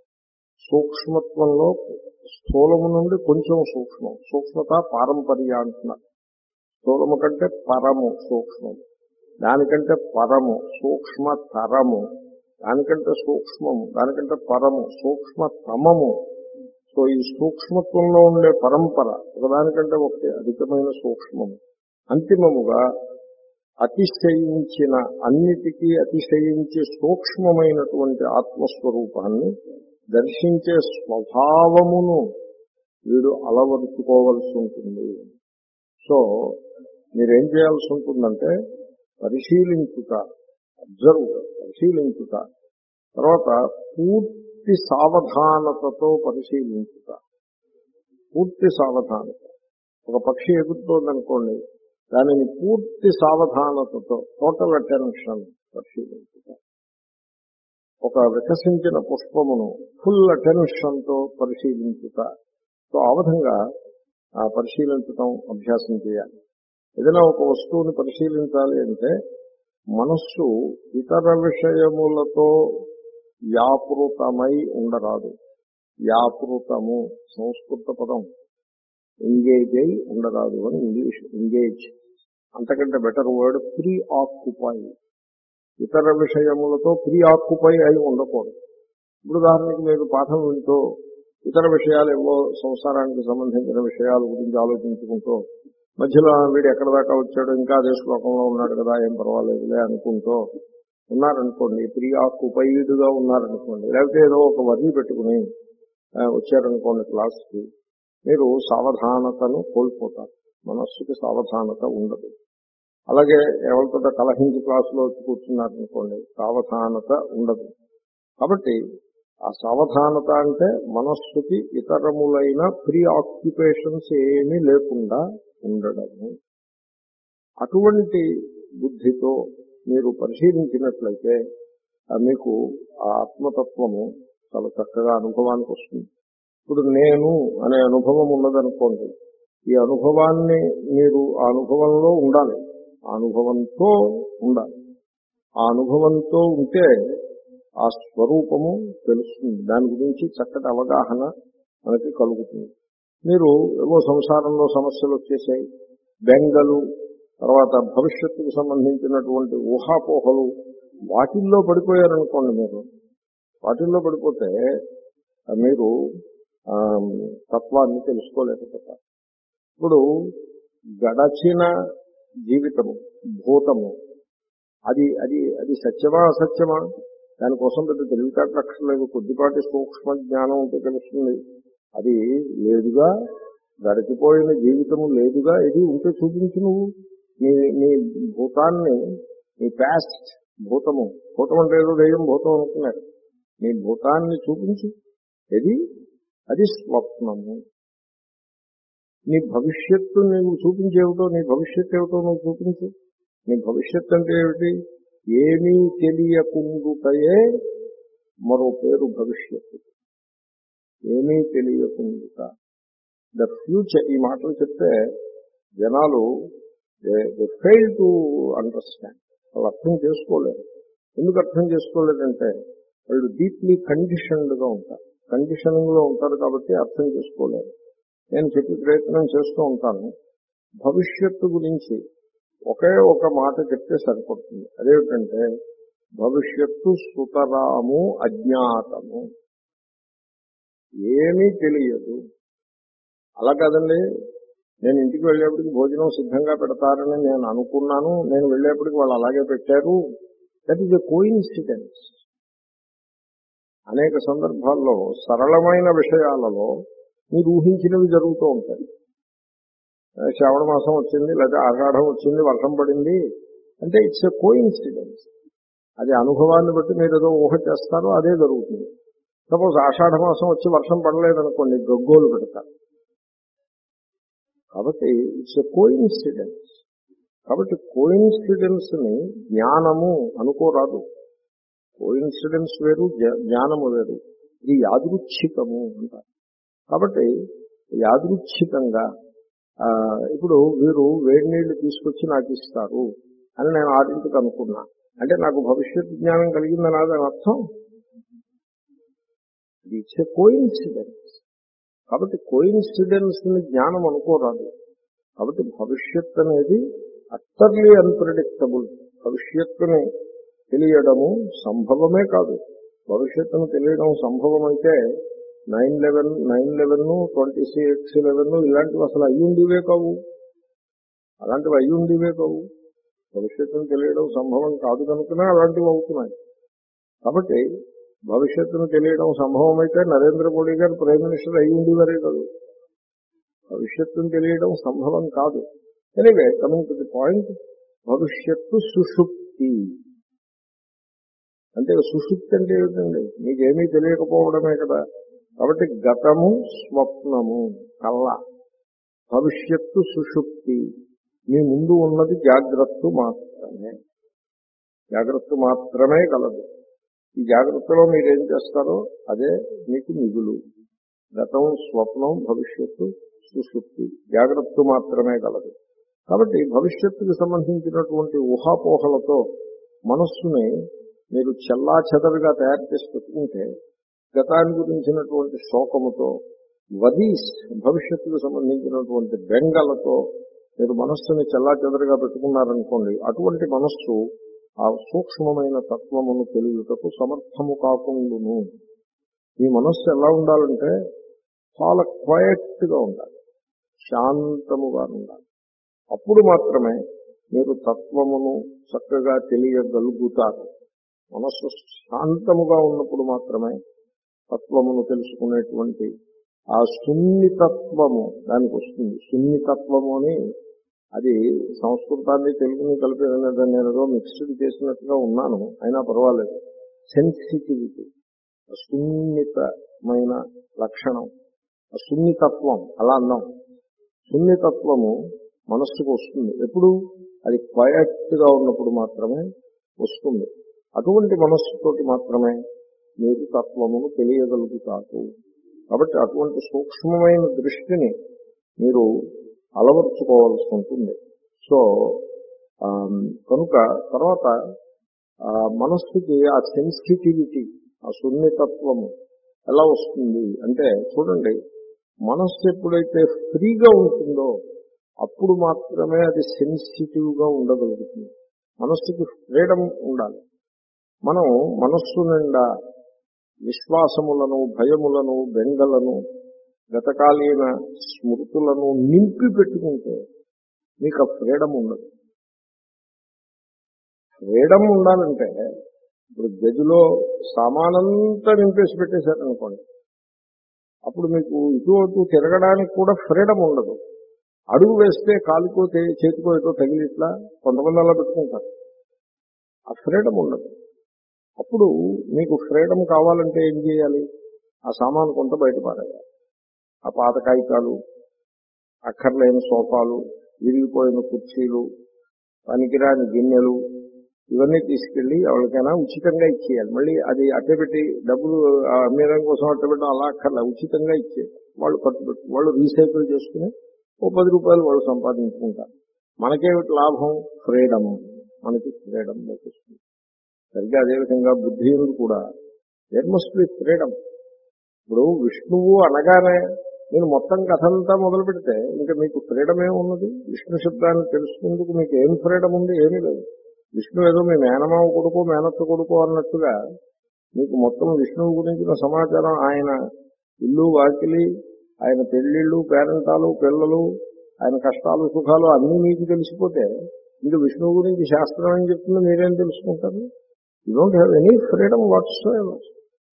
A: సూక్ష్మత్వంలో స్థూలము నుండి కొంచెం సూక్ష్మం, సూక్ష్మత పారంపర్య అంటున్నారు. స్థూలము కంటే పరము సూక్ష్మము, దానికంటే పరము సూక్ష్మతరము, దానికంటే సూక్ష్మము, దానికంటే పరము సూక్ష్మతమము. సో ఈ సూక్ష్మత్వంలో ఉండే పరంపర ఒకదానికంటే ఒకటి అధికమైన సూక్ష్మము. అంతిమముగా అతిశయించిన, అన్నిటికీ అతిశయించి సూక్ష్మమైనటువంటి ఆత్మస్వరూపాన్ని దర్శించే స్వభావమును వీడు అలవరుచుకోవలసి ఉంటుంది. సో మీరేం చేయాల్సి ఉంటుందంటే పరిశీలించుట, అబ్జర్వ్, పరిశీలించుట, తర్వాత పూర్తి సావధానతతో పరిశీలించుట. పూర్తి సావధానత. ఒక పక్షి ఎగురుతోందనుకోండి, దానిని పూర్తి సావధానతతో, టోటల్ అటెన్షన్ పరిశీలించుట. ఒక వికసించిన పుష్పమును ఫుల్ అటెన్షన్ తో పరిశీలించుట. సో ఆ విధంగా పరిశీలించటం అభ్యాసం చేయాలి. ఏదైనా ఒక వస్తువుని పరిశీలించాలి అంటే మనస్సు ఇతర విషయములతో వ్యాపృతమై ఉండరాదు. వ్యాపృతము సంస్కృత పదం, ఎంగేజ్ అయి ఉండరాదు అని ఇంగ్లీష్. ఎంగేజ్ అంతకంటే బెటర్ వర్డ్ ప్రీ ఆక్యుపై. ఇతర విషయములతో ప్రీ ఆక్యుపై అయి ఉండకూడదు. ఇప్పుడు ఉదాహరణకి మీరు పాఠం వింటూ ఇతర విషయాలు ఏవో సంసారానికి సంబంధించిన విషయాల గురించి ఆలోచించుకుంటూ మధ్యలో వీడు ఎక్కడ దాకా వచ్చాడో, ఇంకా అదే శ్లోకంలో ఉన్నాడు కదా, ఏం పర్వాలేదులే అనుకుంటూ ఉన్నారనుకోండి, ప్రీ ఆక్యుపైడ్గా ఉన్నారనుకోండి, లేకపోతే ఏదో ఒక వర్ణి పెట్టుకుని వచ్చారనుకోండి క్లాస్కి, మీరు సావధానతను కోల్పోతారు. మనస్సుకి సావధానత ఉండదు. అలాగే ఎవరితో కలహించి క్లాసులో వచ్చి కూర్చున్నారనుకోండి, సావధానత ఉండదు. కాబట్టి ఆ సావధానత అంటే మనస్సుకి ఇతరములైన ప్రీ ఆక్యుపేషన్స్ ఏమీ లేకుండా ఉండడము. అటువంటి బుద్ధితో మీరు పరిశీలించినట్లయితే మీకు ఆ ఆత్మతత్వము చాలా చక్కగా అనుభవానికి వస్తుంది. ఇప్పుడు నేను అనే అనుభవం ఉన్నదనుకోండి, ఈ అనుభవాన్ని మీరు ఆ అనుభవంలో ఉండాలి, ఆ అనుభవంతో ఉండాలి. ఆ అనుభవంతో ఉంటే ఆ స్వరూపము తెలుస్తుంది, దాని గురించి చక్కటి అవగాహన మనకి కలుగుతుంది. మీరు ఏవో సంసారంలో సమస్యలు వచ్చేసాయి, బెంగలు, తర్వాత భవిష్యత్తుకు సంబంధించినటువంటి ఊహాపోహలు, వాటిల్లో పడిపోయారనుకోండి, మీరు వాటిల్లో పడిపోతే మీరు తత్వాన్ని తెలుసుకోలేకపోతారు. ఇప్పుడు గడచిన జీవితము, భూతము, అది అది అది సత్యమా అసత్యమా? దానికోసం పెద్ద తెలివితేటలు అక్కర్లేదు, కొద్దిపాటి సూక్ష్మ జ్ఞానం ఉంటే తెలుస్తుంది. అది లేదుగా, గడిచిపోయిన జీవితము లేదుగా, ఇది ఉంటే చూపించు నువ్వు. నీ నీ భూతాన్ని, నీ పాస్ట్ భూతము, భూతం అంటే ఏదో దెయ్యం భూతం అనుకున్నారు, నీ భూతాన్ని చూపించు. ఇది అది స్వప్నము. నీ భవిష్యత్తు నువ్వు చూపించేవిటో, నీ భవిష్యత్తు ఏమిటో నువ్వు చూపించు. నీ భవిష్యత్తు అంటే ఏమిటి? ఏమీ తెలియకుండుటయే మరో పేరు భవిష్యత్తు. ఏమీ తెలియకుండుట, ద ఫ్యూచర్. ఈ మాటలు చెప్తే జనాలు దే ఫెయిల్ టు అండర్స్టాండ్. వాళ్ళు అర్థం చేసుకోలేరు. ఎందుకు అర్థం చేసుకోలేదంటే వాళ్ళు డీప్లీ కండిషన్డ్ గా ఉంటారు, కండిషనింగ్ లో ఉంటారు కాబట్టి అర్థం చేసుకోలేరు. నేను చెప్పి ప్రయత్నం చేస్తూ ఉంటాను. భవిష్యత్తు గురించి ఒకే ఒక మాట చెప్తే సరిపడుతుంది. అదేమిటంటే భవిష్యత్తు సుతరాము అజ్ఞాతము, ఏమీ తెలియదు. అలా కాదండి, నేను ఇంటికి వెళ్ళేప్పటికి భోజనం సిద్ధంగా పెడతారని నేను అనుకున్నాను, నేను వెళ్ళేప్పటికి వాళ్ళు అలాగే పెట్టారు. That is a coincidence. అనేక సందర్భాల్లో సరళమైన విషయాలలో మీరు ఊహించినవి జరుగుతూ ఉంటాయి. శ్రావణ మాసం వచ్చింది, లేదా ఆషాఢం వచ్చింది, వర్షం పడింది అంటే ఇట్స్ ఎ కోఇన్సిడెన్స్. అది అనుభవాన్ని బట్టి మీరు ఏదో ఊహ చేస్తారో అదే జరుగుతుంది. సపోజ్ ఆషాఢ మాసం వచ్చి వర్షం పడలేదనుకోండి, గగ్గోలు పెడతారు. కాబట్టి ఇట్స్ ఎ కోఇన్సిడెన్స్. కాబట్టి కోఇన్సిడెన్స్ ని జ్ఞానము అనుకోరాదు. కోఇన్సిడెన్స్ వేరు, జ్ఞానము వేరు. ఇది యాదృచ్ఛికము అంటారు. కాబట్టి యాదృచ్ఛికంగా ఇప్పుడు వీరు వేడి నీళ్లు తీసుకొచ్చి నాకు ఇస్తారు అని నేను ఆడింటికి అనుకున్నా అంటే నాకు భవిష్యత్ జ్ఞానం కలిగిందని అదని అర్థం. It's a coincidence. కాబట్టి కోఇన్సిడెన్స్ ని జ్ఞానం అనుకోరాదు. కాబట్టి భవిష్యత్ అనేది అట్టర్లీ అన్ప్రెడిక్టబుల్. భవిష్యత్తుని తెలియడము సంభవమే కాదు. భవిష్యత్తును తెలియడం సంభవం అయితే nine eleven nine eleven twenty six eleven ఇలాంటివి అసలు అయ్యుండివే కావు. అలాంటివి అయ్యుండివే కావు. భవిష్యత్తును తెలియడం సంభవం కాదు కనుకనే అలాంటివి అవుతున్నాయి. కాబట్టి భవిష్యత్తును తెలియడం సంభవం అయితే నరేంద్ర మోడీ గారు ప్రైమ్ మినిస్టర్ అయ్యుండివరే కాదు. భవిష్యత్తును తెలియడం సంభవం కాదు. Anyway, coming to the point, భవిష్యత్తు సుషుప్తి. అంటే సుషుప్తి అంటే ఏమిటండి? మీకేమీ తెలియకపోవడమే కదా. కాబట్టి గతము స్వప్నము, కళ్ళ. భవిష్యత్తు సుషుప్తి. మీ ముందు ఉన్నది జాగ్రత్త మాత్రమే. జాగ్రత్త మాత్రమే కలదు. ఈ జాగ్రత్తలో మీరేం చేస్తారో అదే మీకు మిగులు. గతం, స్వప్నం, భవిష్యత్తు, సుషుప్తి, జాగ్రత్త మాత్రమే కలదు. కాబట్టి భవిష్యత్తుకు సంబంధించినటువంటి ఊహాపోహలతో మనస్సుని మీరు చెల్లా చెదరుగా తయారు చేసి పెట్టుకుంటే, గతాన్ని గురించినటువంటి శోకముతో, వదీస్ భవిష్యత్తుకు సంబంధించినటువంటి బెంగలతో మీరు మనస్సుని చెల్లా చెదరుగా పెట్టుకున్నారనుకోండి, అటువంటి మనస్సు ఆ సూక్ష్మమైన తత్వమును తెలియటకు సమర్థము కాకుండును. మీ మనస్సు ఎలా ఉండాలంటే చాలా క్వయట్ గా ఉండాలి, శాంతముగా ఉండాలి. అప్పుడు మాత్రమే మీరు తత్వమును చక్కగా తెలియగలుగుతారు. మనస్సు శాంతముగా ఉన్నప్పుడు మాత్రమే తత్వమును తెలుసుకునేటువంటి ఆ సున్నితత్వము దానికి వస్తుంది. సున్నితత్వము అని అది సంస్కృతాన్ని తెలుగుని కలిపి దాన్ని ఏదో మిక్స్డ్ చేసినట్టుగా ఉన్నాను, అయినా పర్వాలేదు. సెన్సిటివిటీ, సున్నితమైన లక్షణం, సున్నితత్వం అలా అన్నాం. సున్నితత్వము మనస్సుకు వస్తుంది ఎప్పుడు? అది క్వయట్ గా ఉన్నప్పుడు మాత్రమే వస్తుంది. అటువంటి మనస్సుతోటి మాత్రమే మీరు తత్వమును తెలియగలుగుతారు. కాబట్టి అటువంటి సూక్ష్మమైన దృష్టిని మీరు అలవర్చుకోవాల్సి ఉంటుంది. సో కనుక తర్వాత మనస్సుకి ఆ సెన్సిటివిటీ, ఆ సున్నితత్వము ఎలా వస్తుంది అంటే, చూడండి, మనస్సు ఎప్పుడైతే ఫ్రీగా ఉంటుందో అప్పుడు మాత్రమే అది సెన్సిటివ్ గా ఉండగలుగుతుంది. మనస్సుకి ఫ్రీడమ్ ఉండాలి. మనం మనస్సు నిండా విశ్వాసములను, భయములను, బెంగలను, గతకాలీన స్మృతులను నింపి పెట్టుకుంటే మీకు ఆ ఫ్రీడమ్ ఉండదు. ఫ్రీడమ్ ఉండాలంటే ఇప్పుడు గదిలో సామానంతా నింపేసి పెట్టేశారనుకోండి, అప్పుడు మీకు ఇటు అటు తిరగడానికి కూడా ఫ్రీడమ్ ఉండదు. అడుగు వేస్తే కాలుకో చేతికో ఏటో తగిలి ఇట్లా కొంతమంది అలా పెట్టుకుంటారు. ఆ ఫ్రీడమ్ ఉండదు. అప్పుడు మీకు ఫ్రీడమ్ కావాలంటే ఏం చేయాలి? ఆ సామాను కొంత బయట పారేయాలి. ఆ పాత కాగితాలు, అక్కర్లేని సోఫాలు, విరిగిపోయిన కుర్చీలు, పనికిరాని గిన్నెలు ఇవన్నీ తీసుకెళ్లి ఎవరికైనా ఉచితంగా ఇచ్చేయాలి. మళ్ళీ అది అట్టెపెట్టి డబ్బులు అమ్మేయడం కోసం అట్టెపెట్టడం అలా అక్కర్లా, ఉచితంగా ఇచ్చేయాలి. వాళ్ళు ఖర్చు పెట్టు, వాళ్ళు రీసైకిల్ చేసుకుని ఓ పది రూపాయలు వాళ్ళు సంపాదించుకుంటారు. మనకేమిటి లాభం? ఫ్రీడమ్. మనకి ఫ్రీడమ్ లభిస్తుంది. సరిగ్గా అదేవిధంగా బుద్ధియుడు కూడా దేర్ మస్ట్ బి ఫ్రీడమ్. ఇప్పుడు విష్ణువు అనగానే నేను మొత్తం కథంతా మొదలు పెడితే ఇంకా మీకు ఫ్రీడమ్ ఏమున్నది? విష్ణు శబ్దాన్ని తెలుసుకుందుకు మీకు ఏం ఫ్రీడమ్ ఉంది? ఏమీ లేదు. విష్ణు ఏదో మీ మేనమావ కొడుకో మేనత్త కొడుకో అన్నట్టుగా మీకు మొత్తం విష్ణువు గురించిన సమాచారం, ఆయన ఇల్లు వాకిలి, ఆయన పెళ్లిళ్ళు, పేరెంటాలు, పిల్లలు, ఆయన కష్టాలు సుఖాలు అన్నీ మీకు తెలిసిపోతే ఇంకా విష్ణువు గురించి శాస్త్రం ఏం చెప్తుందో మీరేం తెలుసుకుంటారు? You don't have any freedom whatsoever.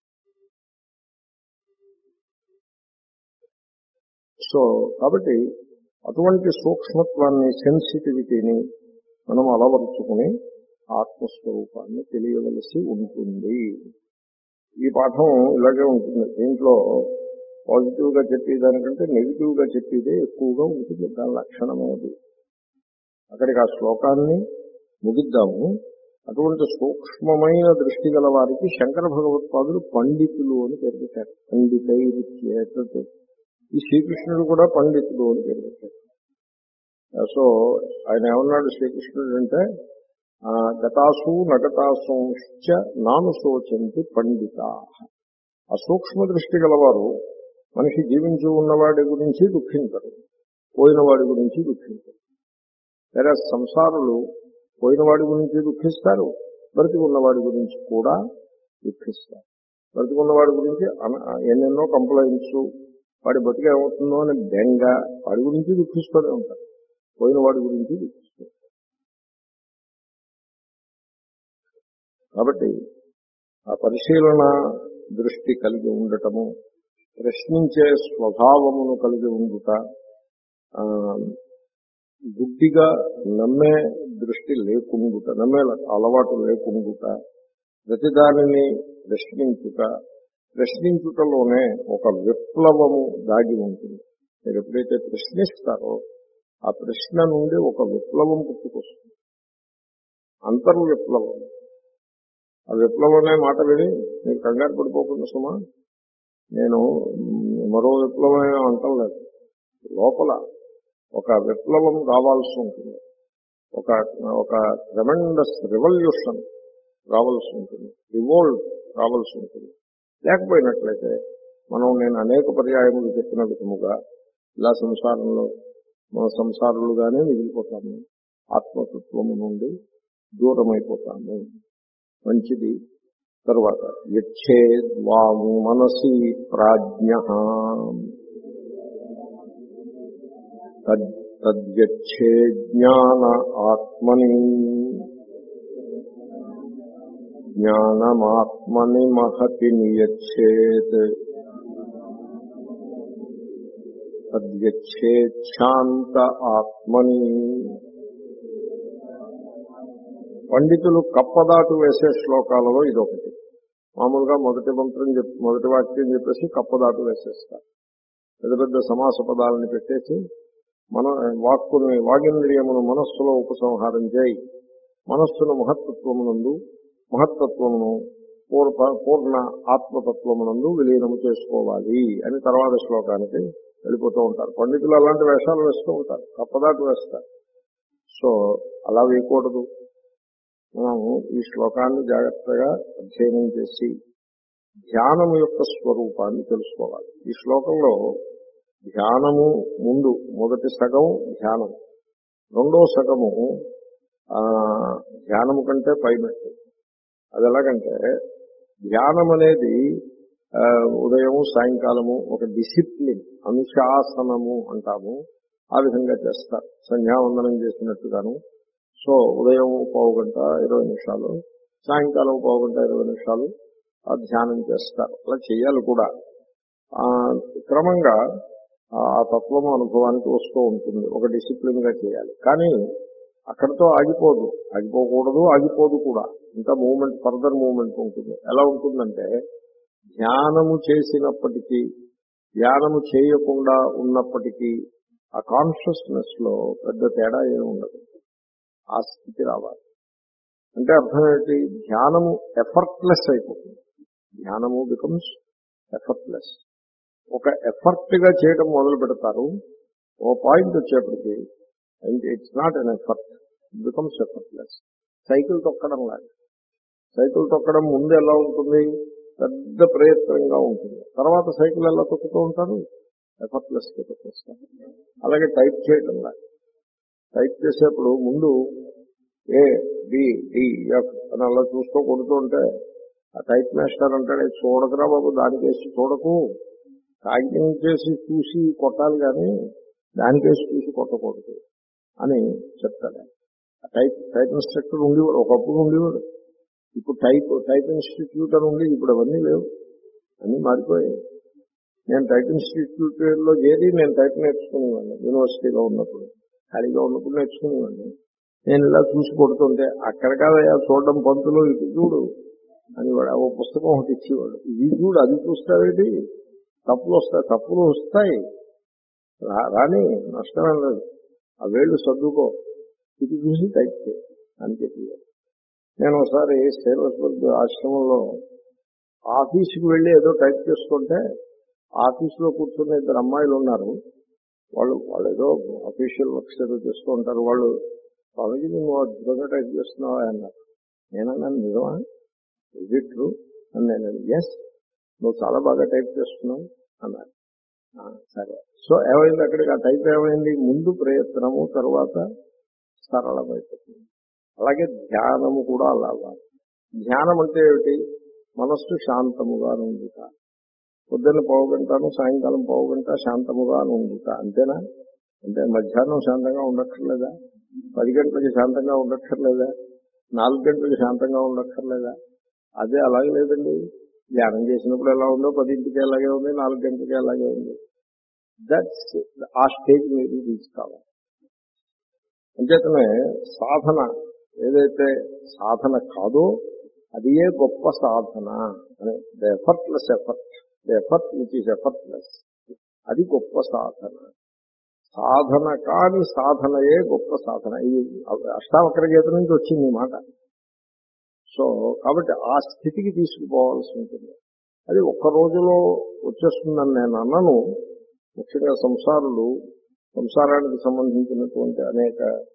A: So కాబట్టి అటువంటి సూక్ష్మత్వాన్ని, సెన్సిటివిటీని మనం అలవరుచుకుని ఆత్మస్వరూపాన్ని తెలియవలసి ఉంటుంది. ఈ పాఠం ఇలాగే ఉంటుంది. దీంట్లో పాజిటివ్ గా చెప్పేదానికంటే నెగిటివ్ గా చెప్పేదే ఎక్కువగా ఉంటుంది. దాని లక్షణమే అది. అక్కడికి ఆ శ్లోకాన్ని ముగిద్దాము. అటువంటి సూక్ష్మమైన దృష్టి గల వారికి శంకర భగవత్పాదులు పండితులు అని పేరు పెట్టారు. పండితైరిత్యేతత్. ఈ శ్రీకృష్ణుడు కూడా పండితుడు అని పేరు పెట్టారు. సో ఆయన ఏమన్నాడు శ్రీకృష్ణుడు అంటే, గతాసు నగతాసుంశ్చ నాను శోచంతి పండితా. ఆ సూక్ష్మ దృష్టి గలవారు మనిషి జీవించి ఉన్నవాడి గురించి దుఃఖించరు, పోయిన వాడి గురించి దుఃఖించరు. వేరే సంసారులు పోయిన వాడి గురించి దుఃఖిస్తారు, బ్రతి ఉన్నవాడి గురించి కూడా దుఃఖిస్తారు. బ్రతికున్నవాడి గురించి ఎన్నెన్నో కంప్లైంట్స్, వాడి బతికి ఏమవుతుందో అని బెంగ, వాడి గురించి దుఃఖిస్తూనే ఉంటారు. పోయిన వాడి గురించి దుఃఖిస్తారు. కాబట్టి ఆ పరిశీలన దృష్టి కలిగి ఉండటము, ప్రశ్నించే స్వభావమును కలిగి ఉండుట, గుడ్డిగా నమ్మే దృష్టి లేకుండుట, నమ్మే అలవాటు లేకుండుట, ప్రతిదానిని ప్రశ్నించుట, ప్రశ్నించుటలోనే ఒక విప్లవము దాగి ఉంటుంది. మీరు ఎప్పుడైతే ప్రశ్నిస్తారో ఆ ప్రశ్న నుండి ఒక విప్లవం పుట్టుకొస్తుంది, అంతర్విప్లవం. ఆ విప్లవం అనే మాట విని మీరు కంగారు పడిపోకుండా సుమా, నేను మరో విప్లవం అంటలేదు. లోపల ఒక విప్లవం రావాల్సి ఉంటుంది, ఒక ఒక ట్రెమెండస్ రివల్యూషన్ రావాల్సి ఉంటుంది, రివోల్ట్ రావాల్సి ఉంటుంది. లేకపోయినట్లయితే మనం నేను అనేక పర్యాయములు చెప్పిన విధముగా ఇలా సంసారంలో మన సంసారులుగానే మిగిలిపోతాము, ఆత్మతత్వము నుండి దూరమైపోతాము. మంచిది. తరువాత యచ్ఛేద్వాం మనసి ప్రాజ్ఞః తద్యచ్ఛే జ్ఞాన ఆత్మని జ్ఞానమాత్మని మహతి నియచ్చేత్ తద్యచ్ఛేచ్ఛాంత ఆత్మని. పండితులు కప్పదాటు వేసే శ్లోకాలలో ఇదొకటి. మామూలుగా మొదటి మంత్రం చెప్పి మొదటి వాక్యం చెప్పేసి కప్పదాటు వేసేస్తారు. పెద్ద పెద్ద సమాస పదాలను పెట్టేసి మన వాక్కుని వాగింద్రియమును మనస్సులో ఉపసంహారం చేయి, మనస్సును మహత్తత్వమునందు, మహత్తత్వమును పూర్ణ పూర్ణ ఆత్మతత్వమునందు విలీనము చేసుకోవాలి అని తర్వాత శ్లోకానికి వెళ్ళిపోతూ ఉంటారు. పండితులు అలాంటి వేషాలు వేస్తూ ఉంటారు, కప్పదాటు వేస్తారు. సో అలా వేయకూడదు. మనం ఈ శ్లోకాన్ని జాగ్రత్తగా అధ్యయనం చేసి ధ్యానము యొక్క స్వరూపాన్ని తెలుసుకోవాలి. ఈ శ్లోకంలో ధ్యానము ముందు మొదటి సగం ధ్యానం, రెండో సగము ధ్యానము కంటే పైనట్టు. అది ఎలాగంటే ధ్యానం అనేది ఉదయము సాయంకాలము ఒక డిసిప్లిన్, అనుశాసనము అంటాము, ఆ విధంగా చేస్తారు. సంధ్యావందనం చేసినట్టుగాను. సో ఉదయం పావు గంట ఇరవై నిమిషాలు, సాయంకాలం పావు గంట ఇరవై నిమిషాలు ఆ ధ్యానం చేస్తారు. అలా చేయాలి కూడా. క్రమంగా ఆ తత్వము అనుభవానికి వస్తూ ఉంటుంది. ఒక డిసిప్లిన్ గా చేయాలి. కానీ అక్కడితో ఆగిపోదు, ఆగిపోకూడదు, ఆగిపోదు కూడా. ఇంకా మూవ్మెంట్, ఫర్దర్ మూవ్మెంట్ ఉంటుంది. ఎలా ఉంటుందంటే ధ్యానము చేసినప్పటికీ ధ్యానము చేయకుండా ఉన్నప్పటికీ ఆ కాన్షియస్నెస్ లో పెద్ద తేడా ఏమి ఉండదు. ఆ స్థితి రావాలి. అంటే అర్థం ఏంటి? ధ్యానము ఎఫర్ట్లెస్ అయిపోతుంది. ధ్యానము బికమ్స్ ఎఫర్ట్లెస్. ఒక ఎఫర్ట్ గా చేయడం మొదలు పెడతారు. ఓ పాయింట్ వచ్చేప్పటికి it's not an effort, it becomes effortless. Cycle తొక్కడం లాగా. సైకిల్ తొక్కడం ముందు ఎలా ఉంటుంది? పెద్ద ప్రయత్నంగా ఉంటుంది. తర్వాత సైకిల్ ఎలా తొక్కుతూ ఉంటారు? ఎఫర్ట్లెస్ గా తొక్కేస్తారు. అలాగే టైప్ చేయడం లాగా. టైప్ చేసేప్పుడు ముందు ఏ బి డి ఎఫ్ అని అలా చూస్తూ కొడుతూ ఉంటే ఆ టైప్ మాస్టర్ అంటాడు, చూడకురా బాబు, దానికేసి చూడకు, కాగితం చేసి చూసి కొట్టాలి కానీ దానికేసి చూసి కొట్టకూడదు అని చెప్తాడు. టైప్ టైప్ ఇన్స్ట్రక్టర్ ఉండేవాడు, ఒకప్పుడు ఉండేవాడు. ఇప్పుడు టైప్ టైప్ ఇన్స్టిట్యూట్ అని ఉంది. ఇప్పుడు అవన్నీ లేవు, అన్నీ మారిపోయాయి. నేను టైప్ ఇన్స్టిట్యూట్ లో చేరి నేను టైప్ నేర్చుకునేవాడిని. యూనివర్సిటీలో ఉన్నప్పుడు, ఖాళీగా ఉన్నప్పుడు నేర్చుకునేవాడిని. నేను ఇలా చూసి కొడుతుంటే అక్కడ కాదయా చూడడం, పంతులు ఇటు చూడు అని వాడు ఓ పుస్తకం ఒకటి ఇచ్చేవాడు. ఇది చూడు, అది చూస్తావేంటి, తప్పులు వస్తాయి, తప్పులు వస్తాయి రాని నష్టమే లేదు, ఆ వేళ్ళు సర్దుకో, ఇది చూసి టైప్ చేయి అని చెప్పేవాడు. నేను ఒకసారి శ్రీనివాస ఆశ్రమంలో ఆఫీసుకి వెళ్ళి ఏదో టైప్ చేసుకుంటే ఆఫీసులో కూర్చున్న ఇద్దరు అమ్మాయిలు ఉన్నారు. వాళ్ళు వాళ్ళు ఏదో అఫీషియల్ వర్క్స్ ఏదో చేస్తూ ఉంటారు. వాళ్ళు స్వామిజీ నువ్వు అద్భుతంగా టైప్ చేస్తున్నావా అన్నారు. నేనన్నాను, నిజమా, ఇజ్ ఇట్ ట్రూ అని నేను, ఎస్ నువ్వు చాలా బాగా టైప్ చేస్తున్నావు అన్నారు. సరే, సో ఏమైంది అక్కడికి? ఆ టైప్ ఏమైంది? ముందు ప్రయత్నము, తర్వాత సరళమైపోతుంది. అలాగే ధ్యానము కూడా అలాగా. ధ్యానం అంటే ఏమిటి? మనస్సు శాంతముగా ఉండుట. పొద్దున్న పావు గంటను, సాయంకాలం పావు గంట శాంతముగా ఉండుట, అంతేనా? అంటే మధ్యాహ్నం శాంతంగా ఉండక్కర్లేదా? పది గంటలకి శాంతంగా ఉండక్కర్లేదా? నాలుగు గంటలకి శాంతంగా ఉండక్కర్లేదా? అదే అలాగే లేదండి. ధ్యానం చేసినప్పుడు ఎలా ఉందో పదింటికి అలాగే ఉంది, నాలుగు గంటలకి అలాగే ఉంది. దట్స్ ఆ స్టేజ్ మీరు తీసుకోవాలి. అంచేతనే సాధన ఏదైతే సాధన కాదో అది ఏ గొప్ప సాధన అని, the effortless effort, the effort which is effortless, అది గొప్ప సాధన. సాధన కాని సాధనయే గొప్ప సాధన. ఇది అష్టావక్ర గీత నుంచి వచ్చింది ఈ మాట. సో కాబట్టి ఆ స్థితికి తీసుకుపోవాల్సి ఉంటుంది. అది ఒక్క రోజులో వచ్చేస్తుందని నేను అన్నను. ముఖ్యంగా సంసారులు సంసారానికి సంబంధించినటువంటి అనేక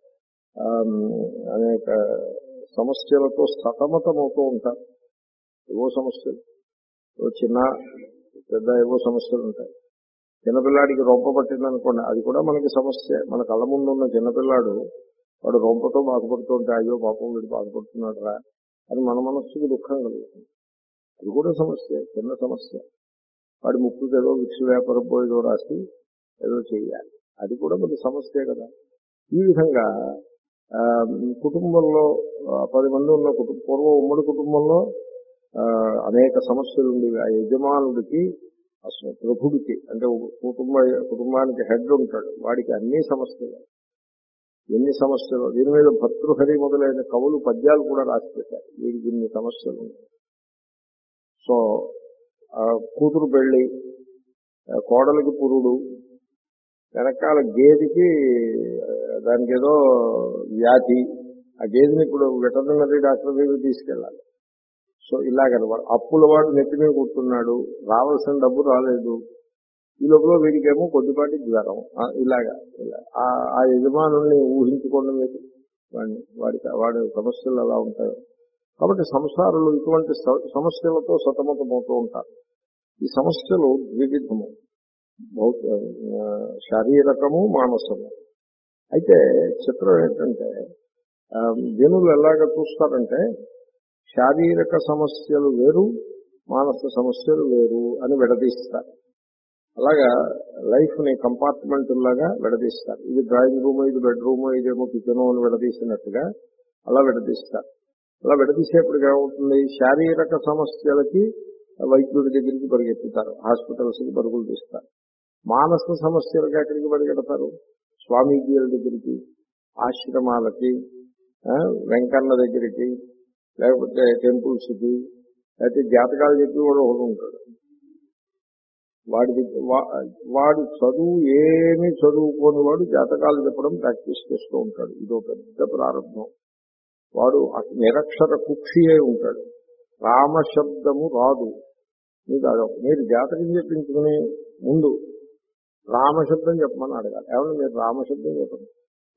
A: అనేక సమస్యలతో సతమతమవుతూ ఉంటారు. ఏవో సమస్యలు, చిన్న పెద్ద ఏవో సమస్యలు ఉంటాయి. చిన్నపిల్లాడికి రొంప పట్టిందనుకోండి, అది కూడా మనకి సమస్య. మన కళ్ళ ముందు ఉన్న చిన్నపిల్లాడు వాడు రొంపతో బాధపడుతూ ఉంటే, అయ్యో పాపం వీడు బాధపడుతున్నాడు రా అని మన మనస్సుకి దుఃఖం కలుగుతుంది. అది కూడా సమస్య, చిన్న సమస్య. వాడి ముక్కుకి ఏదో విక్ష వ్యాపారం పోయేదో రాసి ఏదో చేయాలి, అది కూడా మనకి సమస్యే కదా. ఈ విధంగా కుటుంబంలో పది మంది ఉన్న కుటుంబ పూర్వ ఉమ్మడి కుటుంబంలో అనేక సమస్యలు ఉండేవి. ఆ యజమానుడికి, అసలు ప్రభుడికి, అంటే కుటుంబ కుటుంబానికి హెడ్ ఉంటాడు, వాడికి అన్ని సమస్యలు, ఎన్ని సమస్యలు. దీని మీద భర్తృహరి మొదలైన కవులు పద్యాలు కూడా రాసి పెట్టారు, వీడికి ఇన్ని సమస్యలు ఉన్నాయి. సో కూతురు పెళ్లి, కోడలికి పురుడు, వెనకాల గేదికి దానికి ఏదో వ్యాధి, ఆ గేదెని ఇప్పుడు వెటర్నరీ డాక్టర్ దగ్గర తీసుకెళ్ళాలి. సో ఇలాగనమాట. అప్పుల వాడు నెత్తి మీద కూర్చున్నాడు, రావాల్సిన డబ్బు రాలేదు, ఈ లోపల వీడికేమో కొద్దిపాటి జ్వరం. ఇలాగా ఇలా ఆ యజమానుల్ని ఊహించుకోండి మీరు, వాడిని వాడికి వాడి సమస్యలు ఎలా ఉంటాయో. కాబట్టి సంసారులు ఇటువంటి సమస్యలతో సతమతమవుతూ ఉంటారు. ఈ సమస్యలు ద్వివిధము, భౌత శారీరకము, మానసము. అయితే చిత్రం ఏంటంటే జనులు ఎలాగ చూస్తారంటే శారీరక సమస్యలు వేరు, మానస సమస్యలు వేరు అని విడదీస్తారు. అలాగా లైఫ్ ని కంపార్ట్మెంట్ లాగా విడదీస్తారు. ఇది డ్రాయింగ్ రూమ్, ఇది బెడ్రూమ్, ఇదేమో కిచెన్ అని విడదీసినట్టుగా అలా విడదీస్తారు. అలా విడదీసేప్పటికి ఏమవుతుంది? శారీరక సమస్యలకి వైద్యుడి దగ్గరికి పరిగెత్తుతారు, హాస్పిటల్స్కి పరుగులు తీస్తారు. మానసిక సమస్యలకు ఎక్కడికి పరిగెడతారు? స్వామీజీల దగ్గరికి, ఆశ్రమాలకి, వెంకన్న దగ్గరికి, లేకపోతే టెంపుల్స్కి, లేకపోతే జాతకాలు చెప్పి వాడు ఒకడు ఉంటాడు. వాడి వాడు చదువు ఏమీ చదువుకోని వాడు జాతకాలు చెప్పడం ప్రాక్టీస్ చేస్తూ ఉంటాడు. ఇదో పెద్ద ప్రారంభం. వాడు నిరక్షర కుక్షియే ఉంటాడు. రామశబ్దము రాదు మీకు. అదొక మీరు జాతకం చెప్పించుకుని ముందు రామశబ్దం చెప్పమని అడగాలి. ఏమన్నా మీరు రామశబ్దం చెప్పండి,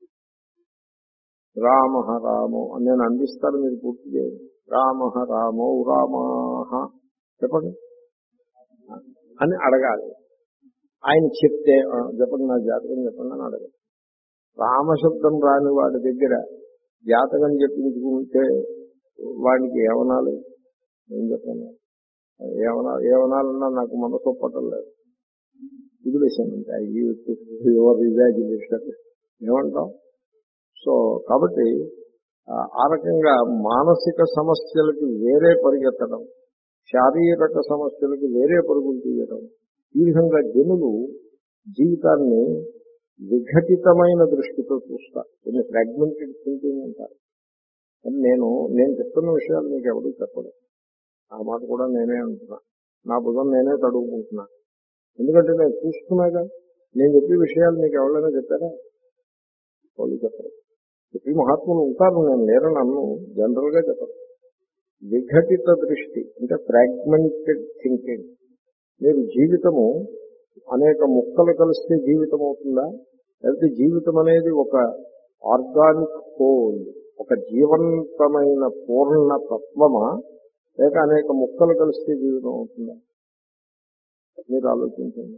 A: రామ రామో అని నేను అందిస్తాను, మీరు పూర్తి చేయండి. రామ రామో రామాహ చెప్పండి అని అడగాలి. ఆయన చెప్తే చెప్పండి నా జాతకం చెప్పండి అని అడగాలి. రామశబ్దం రాని వాడి దగ్గర జాతకం చెప్పించుకుంటే వాడికి ఏమనాలి? ఏం చెప్పాను? ఏమనా ఏమనాలన్నా నాకు మనసు ఒప్పటం లేదు. వదిలేసానంటే యువర్ ఇమాజినేషన్ ఏమంటాం. సో కాబట్టి ఆ రకంగా మానసిక సమస్యలకి వేరే పరిగెత్తడం, శారీరక సమస్యలకు వేరే పరుగులు తీయడం, ఈ విధంగా జనులు జీవితాన్ని విఘటితమైన దృష్టితో చూస్తారు. కొన్ని ఫ్రాగ్మెంటెడ్ థింకింగ్ ఉంటారు. నేను నేను చెప్తున్న విషయాలు మీకు ఎవరు చెప్పడం, ఆ మాట కూడా నేనే అంటున్నా. నా బుధం నేనే తడుగుకుంటున్నా. ఎందుకంటే నేను చూస్తున్నాగా. నేను చెప్పే విషయాలు మీకు ఎవరైనా చెప్పారా? వాళ్ళు చెప్పరు. చెప్పి మహాత్ములు ఉంటారు, నేను లేరని అన్ను, జనరల్ గా చెప్పరు. విఘటిత దృష్టి అంటే ఫ్రాగ్మెంటెడ్ థింకింగ్. మీరు జీవితము అనేక ముక్కలు కలిస్తే జీవితం అవుతుందా, లేకపోతే జీవితం అనేది ఒక ఆర్గానిక్ హోల్, ఒక జీవంతమైన పూర్ణ తత్వమా, లేక అనేక ముక్కలు కలిస్తే జీవితం అవుతుందా? మీరు ఆలోచించండి.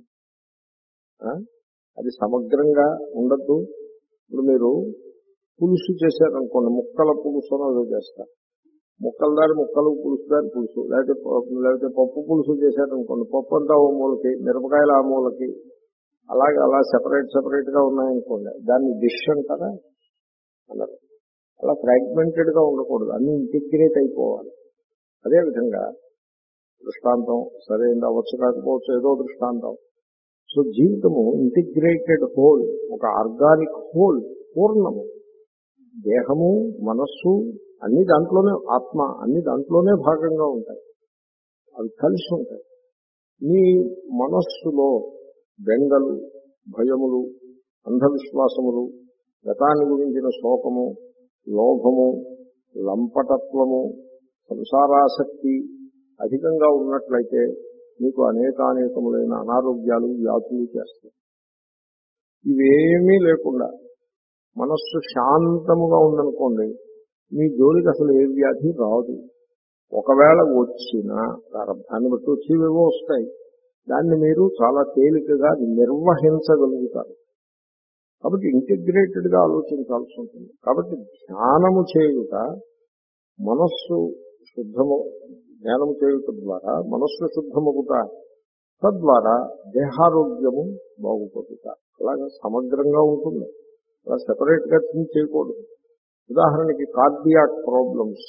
A: అది సమగ్రంగా ఉండద్దు. ఇప్పుడు మీరు పులుసు చేశారనుకోండి, ముక్కల పులుసు అని చేస్తారు. ముక్కల దారి ముక్కలు, పులుసు దారి పులుసు. లేకపోతే లేకపోతే పప్పు పులుసు చేశారనుకోండి, పప్పు అంతా ఓ మూలకి, మిరపకాయలు ఆ మూలకి, అలాగే అలా సెపరేట్ సెపరేట్ గా ఉన్నాయనుకోండి, దాన్ని డిష్ అంటారా అన్నారు. అలా ఫ్రాగ్మెంటెడ్ గా ఉండకూడదు, అన్ని ఇంటిగ్రేట్ అయిపోవాలి. అదేవిధంగా దృష్టాంతం సరైన అవ్వచ్చు కాకపోవచ్చు, ఏదో దృష్టాంతం. సో జీవితము ఇంటిగ్రేటెడ్ హోల్, ఒక ఆర్గానిక్ హోల్, పూర్ణము. దేహము, మనస్సు అన్ని దాంట్లోనే, ఆత్మ అన్ని దాంట్లోనే భాగంగా ఉంటాయి, అవి కలిసి ఉంటాయి. మీ మనస్సులో బెంగలు, భయములు, అంధవిశ్వాసములు, గతాన్ని గురించిన శోకము, లోభము, లంపటత్వము, సంసారాసక్తి అధికంగా ఉన్నట్లయితే మీకు అనేకానేకములైన అనారోగ్యాలు, వ్యాధులు చేస్తాయి. ఇవేమీ లేకుండా మనస్సు శాంతముగా ఉందనుకోండి, మీ జోలికి అసలు ఏ వ్యాధి రాదు. ఒకవేళ వచ్చినా ప్రారంభాన్ని బట్టి వచ్చేవేవో వస్తాయి, దాన్ని మీరు చాలా తేలికగా నిర్వహించగలుగుతారు. కాబట్టి ఇంటిగ్రేటెడ్ గా ఆలోచించాల్సి ఉంటుంది. కాబట్టి ధ్యానము చేయుట, మనస్సు శుద్ధము, ధ్యానము చేయుట ద్వారా మనస్సు శుద్ధముగుట, తద్వారా దేహారోగ్యము బాగుపడుట. అలాగే సమగ్రంగా ఉంటుంది. అలా సెపరేట్ గా థింక్ చేయకూడదు. ఉదాహరణకి కార్డియాక్ ప్రాబ్లమ్స్,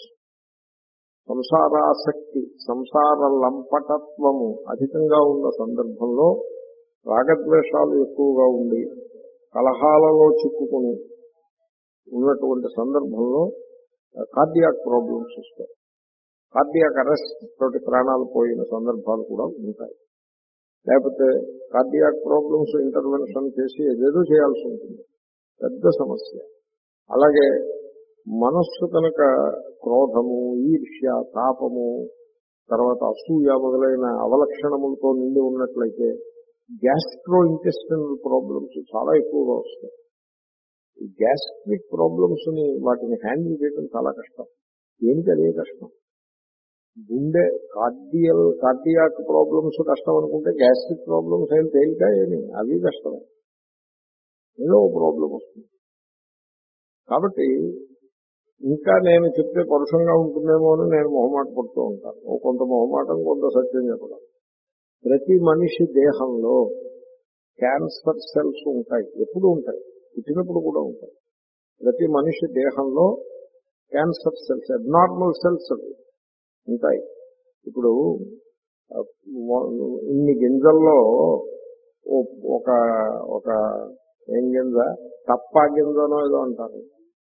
A: సంసారాసక్తి, సంసార లంపటత్వము అధికంగా ఉన్న సందర్భంలో, రాగద్వేషాలు ఎక్కువగా ఉండి కలహాలలో చిక్కుకుని ఉన్నటువంటి సందర్భంలో కార్డియాక్ ప్రాబ్లమ్స్ వస్తాయి. కార్డియాక్ అరెస్ట్ తోటి ప్రాణాలు పోయిన సందర్భాలు కూడా ఉంటాయి. లేకపోతే కార్డియాక్ ప్రాబ్లమ్స్ ఇంటర్వెన్షన్ చేసి ఏదేదో చేయాల్సి ఉంటుంది, పెద్ద సమస్య. అలాగే మనస్సు కనుక క్రోధము, ఈర్ష్య, తాపము, తర్వాత అసూయ మొదలైన అవలక్షణములతో నిండి ఉన్నట్లయితే గ్యాస్ట్రో ఇంటెస్టినల్ ప్రాబ్లమ్స్ చాలా ఎక్కువగా వస్తాయి. ఈ గ్యాస్ట్రిక్ ప్రాబ్లమ్స్ ని వాటిని హ్యాండిల్ చేయడం చాలా కష్టం. దేనికి అదే కష్టం. గుండె కార్డియల్ కార్డియాక్ ప్రాబ్లమ్స్ కష్టం అనుకుంటే గ్యాస్ట్రిక్ ప్రాబ్లమ్స్ ఏం తేలిక ఏమి, అవి కష్టమే. ఏదో ప్రాబ్లం వస్తుంది. కాబట్టి ఇంకా నేను చెప్తే పరుషంగా ఉంటుందేమో అని నేను మొహమాట పడుతూ ఉంటాను. ఓ కొంత మొహమాటం, కొంత సత్యం చెప్పడం. ప్రతి మనిషి దేహంలో క్యాన్సర్ సెల్స్ ఉంటాయి, ఎప్పుడు ఉంటాయి, పుట్టినప్పుడు కూడా ఉంటాయి. ప్రతి మనిషి దేహంలో క్యాన్సర్ సెల్స్, అబ్నార్మల్ సెల్స్ ఉంటాయి. ఇప్పుడు ఇన్ని గింజల్లో ఒక ఒక ఏం గింజ తప్ప గింజనో ఏదో అంటారు,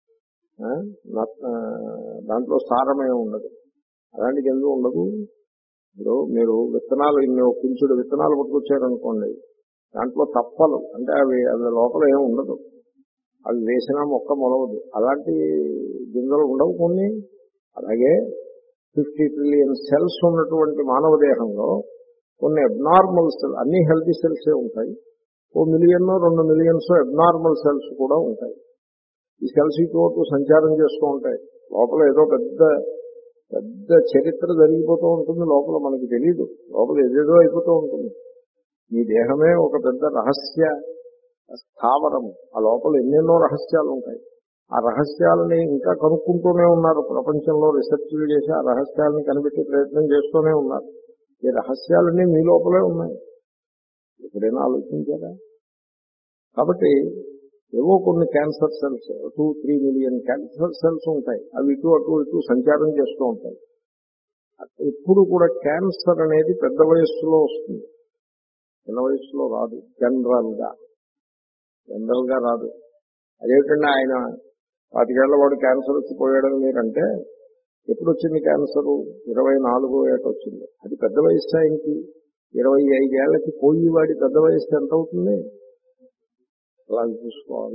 A: దాంట్లో సారమే ఉండదు, అలాంటి గింజ ఉండదు. ఇప్పుడు మీరు విత్తనాలు ఇన్ని కుంచుడు విత్తనాలు పట్టుకొచ్చారనుకోండి, దాంట్లో తప్పలు అంటే అవి అవి లోపల ఏమి ఉండదు, అవి వేసినా మొక్క మొలవదు, అలాంటి గింజలు ఉండవు కొన్ని. అలాగే ఫిఫ్టీ ట్రిలియన్ సెల్స్ ఉన్నటువంటి మానవ దేహంలో కొన్ని అబ్నార్మల్ సెల్, అన్ని హెల్తీ సెల్సే ఉంటాయి, ఓ మిలియన్ రెండు మిలియన్స్ అబ్నార్మల్ సెల్స్ కూడా ఉంటాయి. ఈ సెల్స్ ఇటు సంచారం చేస్తూ ఉంటాయి, లోపల ఏదో పెద్ద పెద్ద చరిత్ర జరిగిపోతూ ఉంటుంది, లోపల మనకి తెలియదు, లోపల ఏదేదో అయిపోతూ ఉంటుంది. మీ దేహమే ఒక పెద్ద రహస్య స్థావరము, ఆ లోపల ఎన్నెన్నో రహస్యాలు ఉంటాయి. ఆ రహస్యాలని ఇంకా కనుక్కుంటూనే ఉన్నారు, ప్రపంచంలో రీసెర్చ్లు చేసి ఆ రహస్యాలని కనిపెట్టే ప్రయత్నం చేస్తూనే ఉన్నారు. ఈ రహస్యాలన్నీ మీ లోపలే ఉన్నాయి, ఎప్పుడైనా ఆలోచించారా? కాబట్టి ఏవో కొన్ని cancer cells, two three million cancer cells ఉంటాయి, అవి ఇటు అటు ఇటు సంచారం చేస్తూ ఉంటాయి. ఎప్పుడు కూడా క్యాన్సర్ అనేది పెద్ద వయస్సులో వస్తుంది, చిన్న వయస్సులో రాదు. జనరల్ గా జనరల్ గా రాదు. అదేమిటంటే ఆయన పాతికేళ్ల వాడు క్యాన్సర్ వచ్చి పోయాడని మీరంటే, ఎప్పుడు వచ్చింది క్యాన్సరు? ఇరవై నాలుగో ఏట వచ్చింది. అది పెద్ద వయస్సు. ఆయనకి ఇరవై ఐదేళ్లకి పోయి వాడి పెద్ద వయస్సు ఎంత అవుతుంది? అలా చూసుకోవాలి.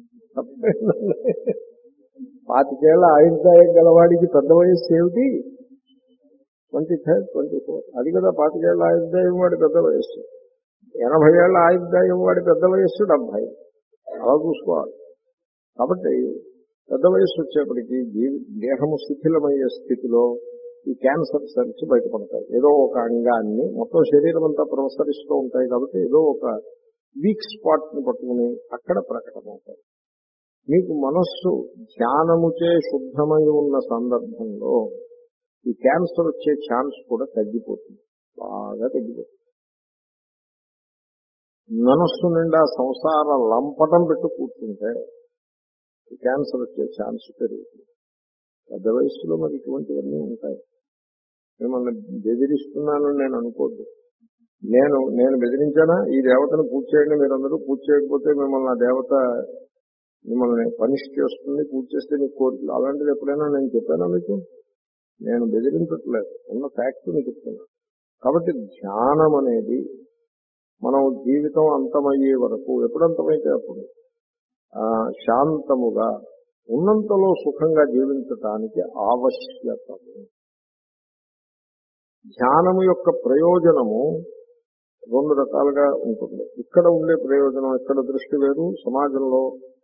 A: పాతికేళ్ల ఆయుర్దాయం గలవాడికి పెద్ద వయస్సు ఏమిటి? ట్వంటీ థర్డ్ ట్వంటీ ఫోర్ అది కదా పాతికేళ్ల ఆయుర్దాయం వాడి పెద్ద వయస్సు. ఎనభై ఏళ్ల ఆయుర్దాయం వాడి పెద్ద వయస్సు డెబ్బై. అలా చూసుకోవాలి. కాబట్టి పెద్ద వయస్సు వచ్చేప్పటికీ దేహము శిథిలమయ్యే స్థితిలో ఈ క్యాన్సర్ సెల్స్ బయటపడతాయి. ఏదో ఒక అంగాన్ని, మొత్తం శరీరం అంతా ప్రసరిస్తూ ఉంటాయి కాబట్టి ఏదో ఒక వీక్ స్పాట్ ని పట్టుకుని అక్కడ ప్రకటమవుతాయి. మీకు మనస్సు ధ్యానముచే శుద్ధమై ఉన్న సందర్భంలో ఈ క్యాన్సర్ వచ్చే ఛాన్స్ కూడా తగ్గిపోతుంది, బాగా తగ్గిపోతుంది. మనస్సు నిండా సంసార లంపటం పెట్టు కూర్చుంటే ఈ క్యాన్సర్ వచ్చే ఛాన్స్ పెరుగుతుంది. పెద్ద వయస్సులో మరి ఇటువంటివన్నీ ఉంటాయి. మిమ్మల్ని బెదిరిస్తున్నానని నేను అనుకోద్దు. నేను నేను బెదిరించానా? ఈ దేవతను పూజ చేయండి, మీరందరూ పూజ చేయకపోతే మిమ్మల్ని ఆ దేవత మిమ్మల్ని పనిష్ చేస్తుంది, పూజ చేస్తే మీకు కోరికలు. అలాంటిది ఎప్పుడైనా నేను చెప్పానా మీకు? నేను బెదిరించట్లేదు, ఉన్న ఫ్యాక్ట్ మీకు చెప్తున్నా. కాబట్టి ధ్యానం అనేది మనం జీవితం అంతమయ్యే వరకు, ఎప్పుడు అంతమైతే అప్పుడు శాంతముగా ఉన్నంతలో సుఖంగా జీవించటానికి ఆవశ్యకము. ధ్యానము యొక్క ప్రయోజనము రెండు రకాలుగా ఉంటుంది. ఇక్కడ ఉండే ప్రయోజనం, ఇక్కడ దృష్టి వేరు, సమాజంలో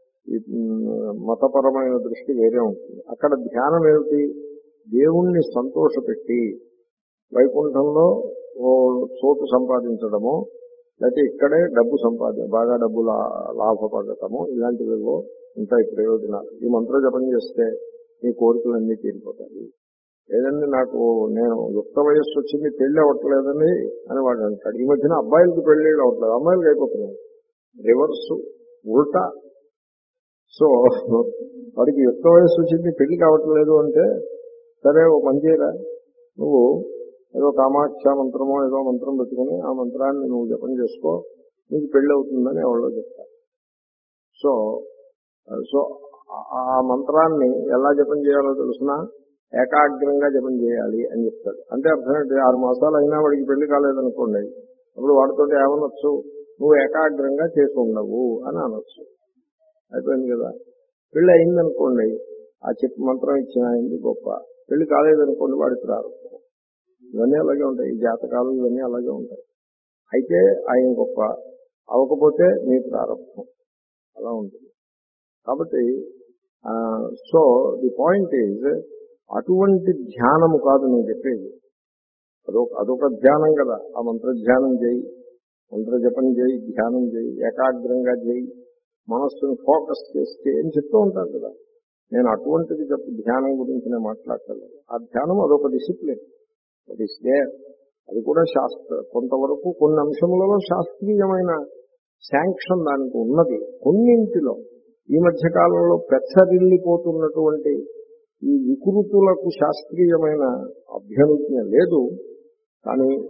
A: మతపరమైన దృష్టి వేరే ఉంటుంది. అక్కడ ధ్యానం ఏమిటి? దేవుణ్ణి సంతోషపెట్టి వైకుంఠంలో ఓ చోటు సంపాదించడము, లేకపోతే ఇక్కడే డబ్బు సంపాది బాగా డబ్బు లాభపడటము, ఇలాంటివేవో ఉంటాయి ప్రయోజనాలు. ఈ మంత్ర జపం చేస్తే మీ కోరికలన్నీ తీరిపోతాయి. లేదండి నాకు నేను యుక్త వయస్సు వచ్చింది, పెళ్లి అవ్వట్లేదని అని వాడు అంటాడు. ఈ మధ్యన అబ్బాయిలకి పెళ్లి అవ్వట్లేదు, అమ్మాయిలకి అయిపోతున్నాయి. రివర్స్, ఉల్టా. సో వాడికి యుక్త వయస్సు వచ్చింది, పెళ్లి కావట్లేదు అంటే, సరే ఓ మంచిరా, నువ్వు ఏదో కామాక్ష మంత్రమో ఏదో మంత్రం పెట్టుకుని ఆ మంత్రాన్ని నువ్వు జపం చేసుకో, నీకు పెళ్లి అవుతుందని ఎవరో చెప్తారు. సో సో ఆ మంత్రాన్ని ఎలా జపం చేయాలో తెలుసునా? ఏకాగ్రంగా జపం చేయాలి అని చెప్తాడు. అంటే అర్థం ఏంటి? ఆరు మాసాలు అయినా వాడికి పెళ్లి కాలేదనుకోండి, అప్పుడు వాడితో ఏమనొచ్చు? నువ్వు ఏకాగ్రంగా చేసి ఉండవు అని అనొచ్చు. అయిపోయింది కదా. పెళ్లి అయిందనుకోండి, ఆ చెప్పి మంత్రం ఇచ్చిన అయింది గొప్ప. పెళ్లి కాలేదనుకోండి, వాడికి ప్రారంభం. ఇవన్నీ అలాగే ఉంటాయి, ఈ జాతకాలు ఇవన్నీ అలాగే ఉంటాయి. అయితే ఆయన గొప్ప, అవ్వకపోతే మీ ప్రారంభం, అలా ఉంటుంది. కాబట్టి సో ది పాయింట్ ఈజ్, అటువంటి ధ్యానము కాదు నేను చెప్పేది. అదొక అదొక ధ్యానం కదా. ఆ మంత్ర ధ్యానం చేయి, మంత్ర జపం చేయి, ధ్యానం చేయి, ఏకాగ్రంగా చేయి, మనస్సును ఫోకస్ చేస్తే అని చెప్తూ ఉంటారు కదా. నేను అటువంటిది చెప్పి ధ్యానం గురించి నేను మాట్లాడలేదు. ఆ ధ్యానం అదొక డిసిప్లిన్, అది దేర్. అది కూడా శాస్త్ర కొంతవరకు కొన్ని అంశములలో శాస్త్రీయమైన శాంక్షన్ దానికి ఉన్నది. కొన్నింటిలో ఈ మధ్య కాలంలో పెచ్చరిల్లిపోతున్నటువంటి ఈ వికృతులకు శాస్త్రీయమైన అభ్యనుజ్ఞ లేదు. కానీ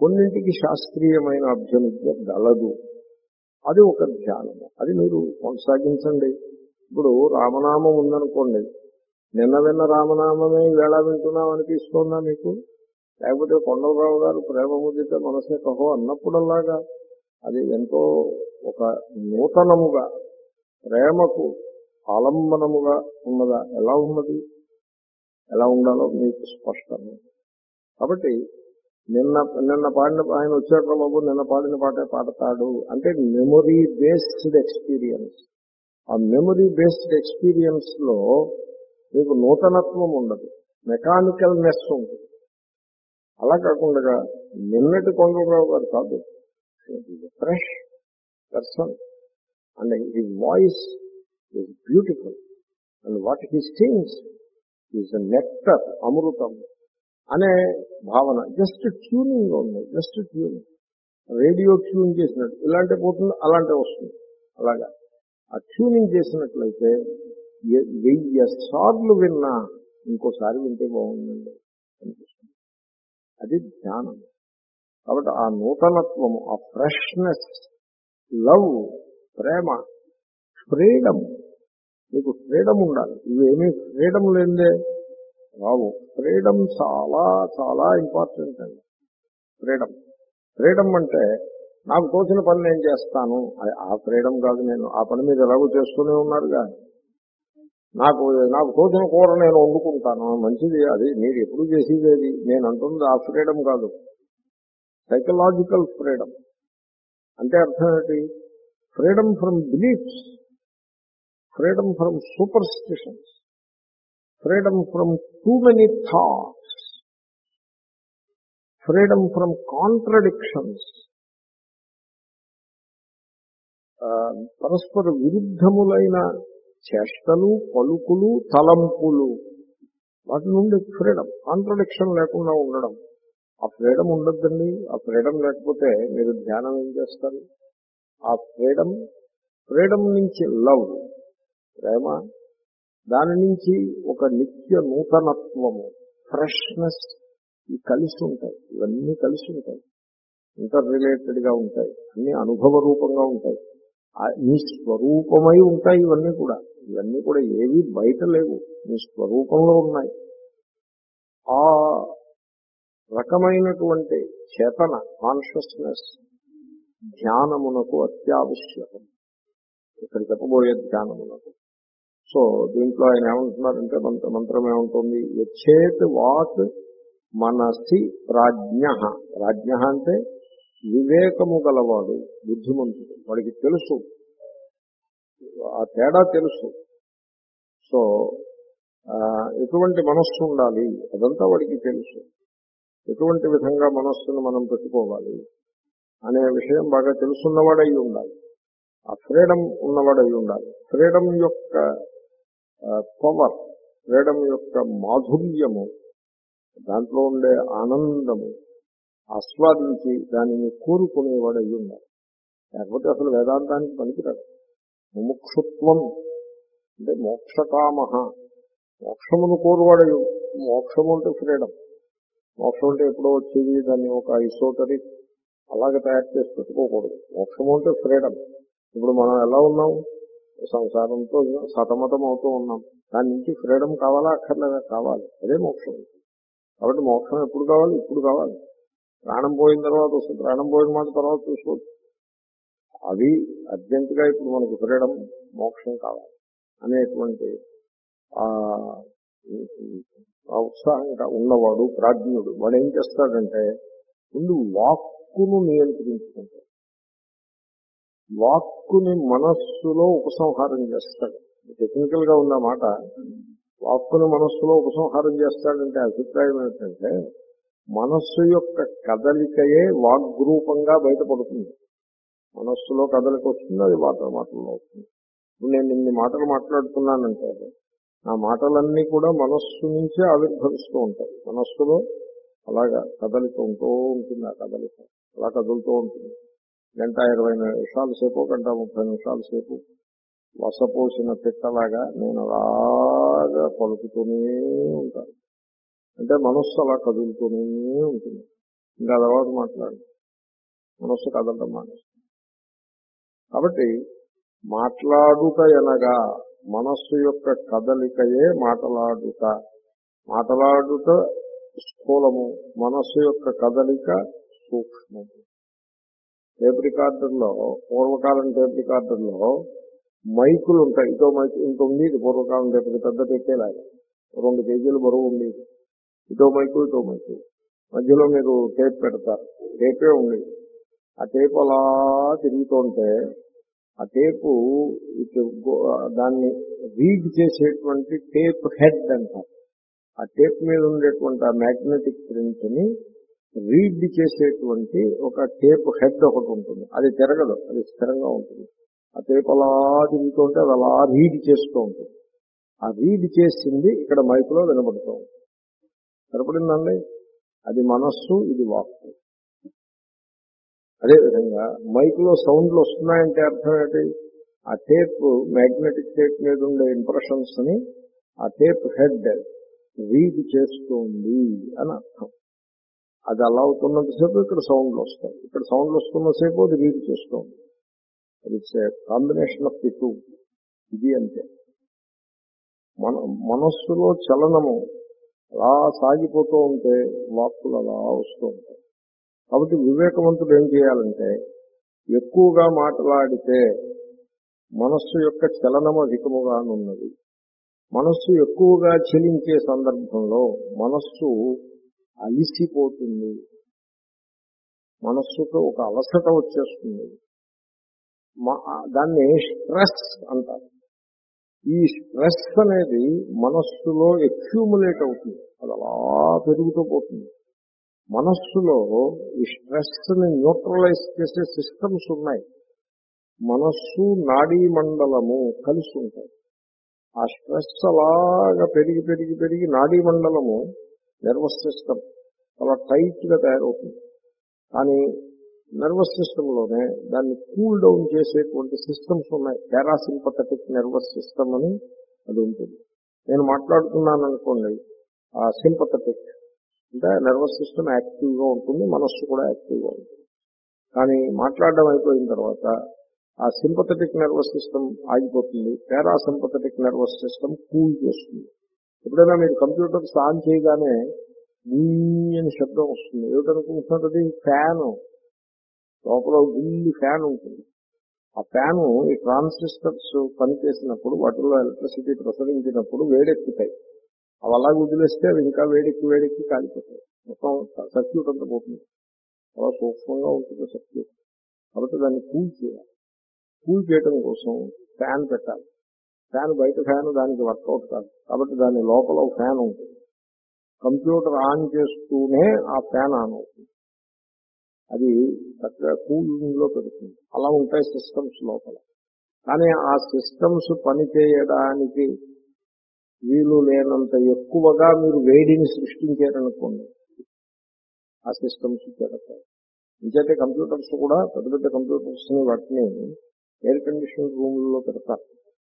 A: కొన్నింటికి శాస్త్రీయమైన అభ్యున్నతి గలదు. అది ఒక ధ్యానము. అది మీరు కొనసాగించండి. ఇప్పుడు రామనామం ఉందనుకోండి, నిన్న విన్న రామనామమే వేళ వింటున్నాం అనిపిస్తుందా మీకు? లేకపోతే కొండలరావు గారు ప్రేమ ముదిత మనసే కహో అన్నప్పుడల్లాగా అది ఎంతో ఒక నూతనముగా ప్రేమకు ఆలంబనముగా ఉన్నదా? ఎలా ఉన్నది? ఎలా ఉండాలో మీకు స్పష్టం. కాబట్టి నిన్న నిన్న పాడిన ఆయన వచ్చాక బాబు నిన్న పాడిన పాటే పాడతాడు అంటే మెమొరీ బేస్డ్ ఎక్స్పీరియన్స్. ఆ మెమొరీ బేస్డ్ ఎక్స్పీరియన్స్ లో మీకు నూతనత్వం ఉండదు, మెకానికల్ నెస్ ఉంటుంది. అలా కాకుండా నిన్నటి కొండలరావు గారు కాదు, fresh person and his voice is beautiful and what he sings is nectar, అమృతం అనే భావన. జస్ట్ ట్యూనింగ్ ఉంది, జస్ట్ ట్యూనింగ్, రేడియో ట్యూన్ చేసినట్టు ఇలాంటి పోతుంది, అలాంటి వస్తుంది. అలాగా ఆ ట్యూనింగ్ చేసినట్లయితే వెయ్యి సార్లు విన్నా ఇంకోసారి వింటే బాగుందండి అనిపిస్తుంది. అది ధ్యానం. కాబట్టి ఆ నూతనత్వము, ఆ ఫ్రెష్నెస్, లవ్, ప్రేమ, ఫ్రీడమ్, మీకు ఫ్రీడమ్ ఉండాలి. ఇవేమీ ఫ్రీడమ్ లేదే రావు. ఫ్రీడమ్ చాలా చాలా ఇంపార్టెంట్ అండి. ఫ్రీడమ్ ఫ్రీడమ్ అంటే నాకు తోచిన పని నేను చేస్తాను, ఆ ఫ్రీడమ్ కాదు. నేను ఆ పని మీరు ఎలాగో చేస్తూనే ఉన్నారుగా. నాకు నాకు తోచిన కూర నేను వండుకుంటాను, మంచిది, అది మీరు ఎప్పుడు చేసేది. నేను అంటుంది ఆ ఫ్రీడమ్ కాదు. సైకలాజికల్ ఫ్రీడమ్ అంటే అర్థం ఏంటి? Freedom from beliefs, freedom from superstitions, freedom from too many thoughts, freedom from contradictions, పరస్పర విరుద్ధములైన చేష్టలు, పలుకులు, తలంపులు, వాటి నుండి ఫ్రీడమ్, కాంట్రడిక్షన్ లేకుండా ఉండడం. ఆ ఫ్రీడమ్ ఉండద్దండి. ఆ ఫ్రీడమ్ లేకపోతే మీరు ధ్యానం ఏం చేస్తారు? ఆ ఫ్రీడమ్ ఫ్రీడమ్ నుంచి లవ్, ప్రేమ, దాని నుంచి ఒక నిత్య నూతనత్వము, ఫ్రెష్నెస్, ఇవి కలిసి ఉంటాయి. ఇవన్నీ కలిసి ఉంటాయి, ఇంటర్ రిలేటెడ్ గా ఉంటాయి, అన్ని అనుభవ రూపంగా ఉంటాయి, మీ స్వరూపమై ఉంటాయి. ఇవన్నీ కూడా ఇవన్నీ కూడా ఏవి బయట లేవు, మీ స్వరూపంలో ఉన్నాయి. ఆ రకమైనటువంటి చేతన, కాన్షియస్నెస్ ధ్యానమునకు అత్యావశ్యకం. ఇక్కడ చెప్పబోయే ధ్యానమునకు. సో దీంట్లో ఆయన ఏమంటున్నారంటే, మంత్ర మంత్రం ఏముంటుంది? యచ్చేత్ వాక్ మనసి ప్రాజ్ఞ. ప్రాజ్ఞ అంటే వివేకము గలవాడు, బుద్ధిమంతుడు. వాడికి తెలుసు, ఆ తేడా తెలుసు. సో ఎటువంటి మనస్సు ఉండాలి అదంతా వాడికి తెలుసు. ఎటువంటి విధంగా మనస్సును మనం పెట్టుకోవాలి అనే విషయం బాగా తెలుసున్నవాడై ఉండాలి. ఆ ఫ్రీడమ్ ఉన్నవాడై ఉండాలి. ఫ్రీడమ్ యొక్క పవర్, ఫ్రీడమ్ యొక్క మాధుర్యము, దాంట్లో ఉండే ఆనందము ఆస్వాదించి దానిని కోరుకునేవాడై ఉండాలి. లేకపోతే అసలు వేదాంతానికి పనికిరాదు. ముముక్షుత్వం అంటే మోక్షకామ, మోక్షమును కోరువాడు. మోక్షము అంటే ఫ్రీడమ్. మోక్షం అంటే ఎప్పుడో వచ్చేది, దాన్ని ఒక ఐసోటరీ అలాగే తయారు చేసి పెట్టుకోకూడదు. మోక్షము అంటే ఫ్రీడమ్. ఇప్పుడు మనం ఎలా ఉన్నాం? సంసారంతో సతమతం అవుతూ ఉన్నాం. దాని నుంచి ఫ్రీడమ్ కావాలా అక్కర్లేదా? కావాలి. అదే మోక్షం. కాబట్టి మోక్షం ఎప్పుడు కావాలి? ఇప్పుడు కావాలి. ప్రాణం పోయిన తర్వాత వస్తుంది. ప్రాణం పోయిన మాట తర్వాత చూసుకోవచ్చు. అది అర్జెంటుగా ఇప్పుడు మనకు ఫ్రీడమ్, మోక్షం కావాలి అనేటువంటి ఆ ఉత్సాహంగా ఉన్నవాడు ప్రాజ్ఞుడు. వాడు ఏం చేస్తాడంటే ముందు వాక్కును నియంత్రించుకుంటాడు. వాక్కుని మనస్సులో ఉపసంహారం చేస్తాడు. టెక్నికల్ గా ఉన్న మాట, వాక్కుని మనస్సులో ఉపసంహారం చేస్తాడంటే అభిప్రాయం ఏంటంటే మనస్సు యొక్క కదలికయే వాగ్రూపంగా బయటపడుతుంది. మనస్సులో కదలిక వస్తుంది, అది వాటర్ మాటల్లో వస్తుంది. ఇప్పుడు నేను ఇన్ని మాటలు మాట్లాడుతున్నానంటే నా మాటలన్నీ కూడా మనస్సు నుంచే ఆవిర్భవిస్తూ ఉంటాయి. మనస్సులో అలాగా కదలిక ఉంటూ ఉంటుంది. ఆ కదలిక అలా కదులుతూ ఉంటుంది. గంట ఇరవై నిమిషాల సేపు, గంట ముప్పై నిమిషాల సేపు వసపోసిన పిట్టలాగా నేను అలాగా పలుకుతూనే ఉంటాను. అంటే మనస్సు అలా కదులుతూనే ఉంటుంది. ఇంకా తర్వాత మాట్లాడు, మనస్సు కదలడం మానేస్తుంది. కాబట్టి మాట్లాడుట అనగా మనస్సు యొక్క కదలికయే మాట్లాడుట. మాట్లాడుట స్థూలము, మనస్సు యొక్క కదలిక సూక్ష్మము. టేప్ రికార్డర్లో, పూర్వకాలం టేప్ రికార్డర్లో మైకులు ఉంటాయి. ఇటో మైకు ఇంకో ఉండేది పూర్వకాలం టేప్, పెద్ద పెట్టేలాగా రెండు కేజీలు బరువు ఉండేది. ఇటో మైకు ఇటో మైకు, మధ్యలో మీరు టేప్ పెడతారు. టేపే ఉండేది. ఆ టేప్ అలా తిరుగుతుంటే ఆ టేపు ఇటు దాన్ని రీడ్ చేసేటువంటి టేప్ హెడ్ అంటారు. ఆ టేప్ మీద ఉండేటువంటి ఆ మ్యాగ్నెటిక్ ప్రింట్ ని రీడ్ చేసేటువంటి ఒక టేప్ హెడ్ ఒకటి ఉంటుంది. అది తిరగదు, అది స్థిరంగా ఉంటుంది. ఆ టేప్ అలా తిరుగుతుంటే అది అలా రీడ్ చేస్తూ ఉంటుంది. ఆ రీడ్ చేసింది ఇక్కడ మైకులో వినబడుతూ ఉంటుంది. సరిపడిందండి. అది మనస్సు, ఇది వాక్కు. అదేవిధంగా మైకులో సౌండ్లు వస్తున్నాయంటే అర్థం ఏంటి? ఆ టేప్, మ్యాగ్నెటిక్ టేప్ మీద ఉండే ఇంప్రెషన్స్ ని ఆ టేప్ హెడ్ రీడ్ చేస్తుంది అని అర్థం. అది అలా అవుతున్నంతసేపు ఇక్కడ సౌండ్లు వస్తాయి, ఇక్కడ సౌండ్లు వస్తున్నసేపు అది రీడ్ చేస్తుంది. It's a combination of the two. ఇది అంతే. మన మనస్సులో చలనము అలా సాగిపోతూ ఉంటే వాక్కులు అలా వస్తూ ఉంటాయి. కాబట్టి వివేకవంతుడు ఏం చేయాలంటే, ఎక్కువగా మాట్లాడితే మనస్సు యొక్క చలనము అధికముగానున్నది. మనస్సు ఎక్కువగా చలించే సందర్భంలో మనస్సు అలిసిపోతుంది, మనస్సుకు ఒక అలసట వచ్చేస్తుంది. దాన్ని స్ట్రెస్ అంటారు. ఈ స్ట్రెస్ అనేది మనస్సులో అక్యూములేట్ అవుతుంది, అది అలా పెరుగుతూ పోతుంది. మనస్సులో ఈ స్ట్రెస్ ని న్యూట్రలైజ్ చేసే సిస్టమ్స్ ఉన్నాయి. మనస్సు, నాడీ మండలము కలిసి ఉంటాయి. ఆ స్ట్రెస్ అలాగా పెరిగి పెరిగి పెరిగి నాడీ మండలము, నర్వస్ సిస్టమ్ చాలా టైట్ గా తయారవుతుంది. కానీ నర్వస్ సిస్టంలోనే దాన్ని కూల్ డౌన్ చేసేటువంటి సిస్టమ్స్ ఉన్నాయి. పారాసింపథటిక్ నర్వస్ సిస్టమ్ అని అది ఉంటుంది. నేను మాట్లాడుతున్నాను అనుకోండి, ఆ సింపథటిక్ అంటే నర్వస్ సిస్టమ్ యాక్టివ్ గా ఉంటుంది, మనస్సు కూడా యాక్టివ్ గా ఉంటుంది. కానీ మాట్లాడడం అయిపోయిన తర్వాత ఆ సింపథటిక్ నర్వస్ సిస్టమ్ ఆగిపోతుంది, పారాసింపథటిక్ నర్వస్ సిస్టమ్ కూల్ చేస్తుంది. ఎప్పుడైనా మీరు కంప్యూటర్స్ ఆన్ చేయగానే అని శబ్దం వస్తుంది. ఏమిటనుకుంటున్నారు? అది ఫ్యాను, లోపల గుల్లి ఫ్యాన్ ఉంటుంది. ఆ ఫ్యాను ఈ ట్రాన్సిస్టర్స్ పనిచేసినప్పుడు, వాటిలో ఎలక్ట్రిసిటీ ప్రసరించినప్పుడు వేడెక్కుతాయి. అవి అలాగే వదిలేస్తే అవి ఇంకా వేడెక్కి వేడెక్కి కాలిపోతాయి. మొత్తం సర్క్యూట్ అంతా పోతుంది. చాలా సూక్ష్మంగా ఉంటుంది సర్క్యూట్. కాబట్టి దాన్ని కూల్ చేయాలి. కూల్ చేయడం కోసం ఫ్యాన్ పెట్టాలి. ఫ్యాన్ బయట ఫ్యాన్ దానికి వర్కౌట్ కాదు, కాబట్టి దాని లోపల ఒక ఫ్యాన్ ఉంటుంది. కంప్యూటర్ ఆన్ చేస్తూనే ఆ ఫ్యాన్ ఆన్ అవుతుంది. అది చక్కగా కూలింగ్ లో పెడుతుంది. అలా ఉంటాయి సిస్టమ్స్ లోపల. కానీ ఆ సిస్టమ్స్ పనిచేయడానికి వీలు లేనంత ఎక్కువగా మీరు వేడిని సృష్టించారనుకోండి, ఆ సిస్టమ్స్ పెడతాయి. ఇంకైతే కంప్యూటర్స్ కూడా, పెద్ద పెద్ద కంప్యూటర్స్ ని వాటిని ఎయిర్ కండిషన్ రూమ్లలో పెడతారు.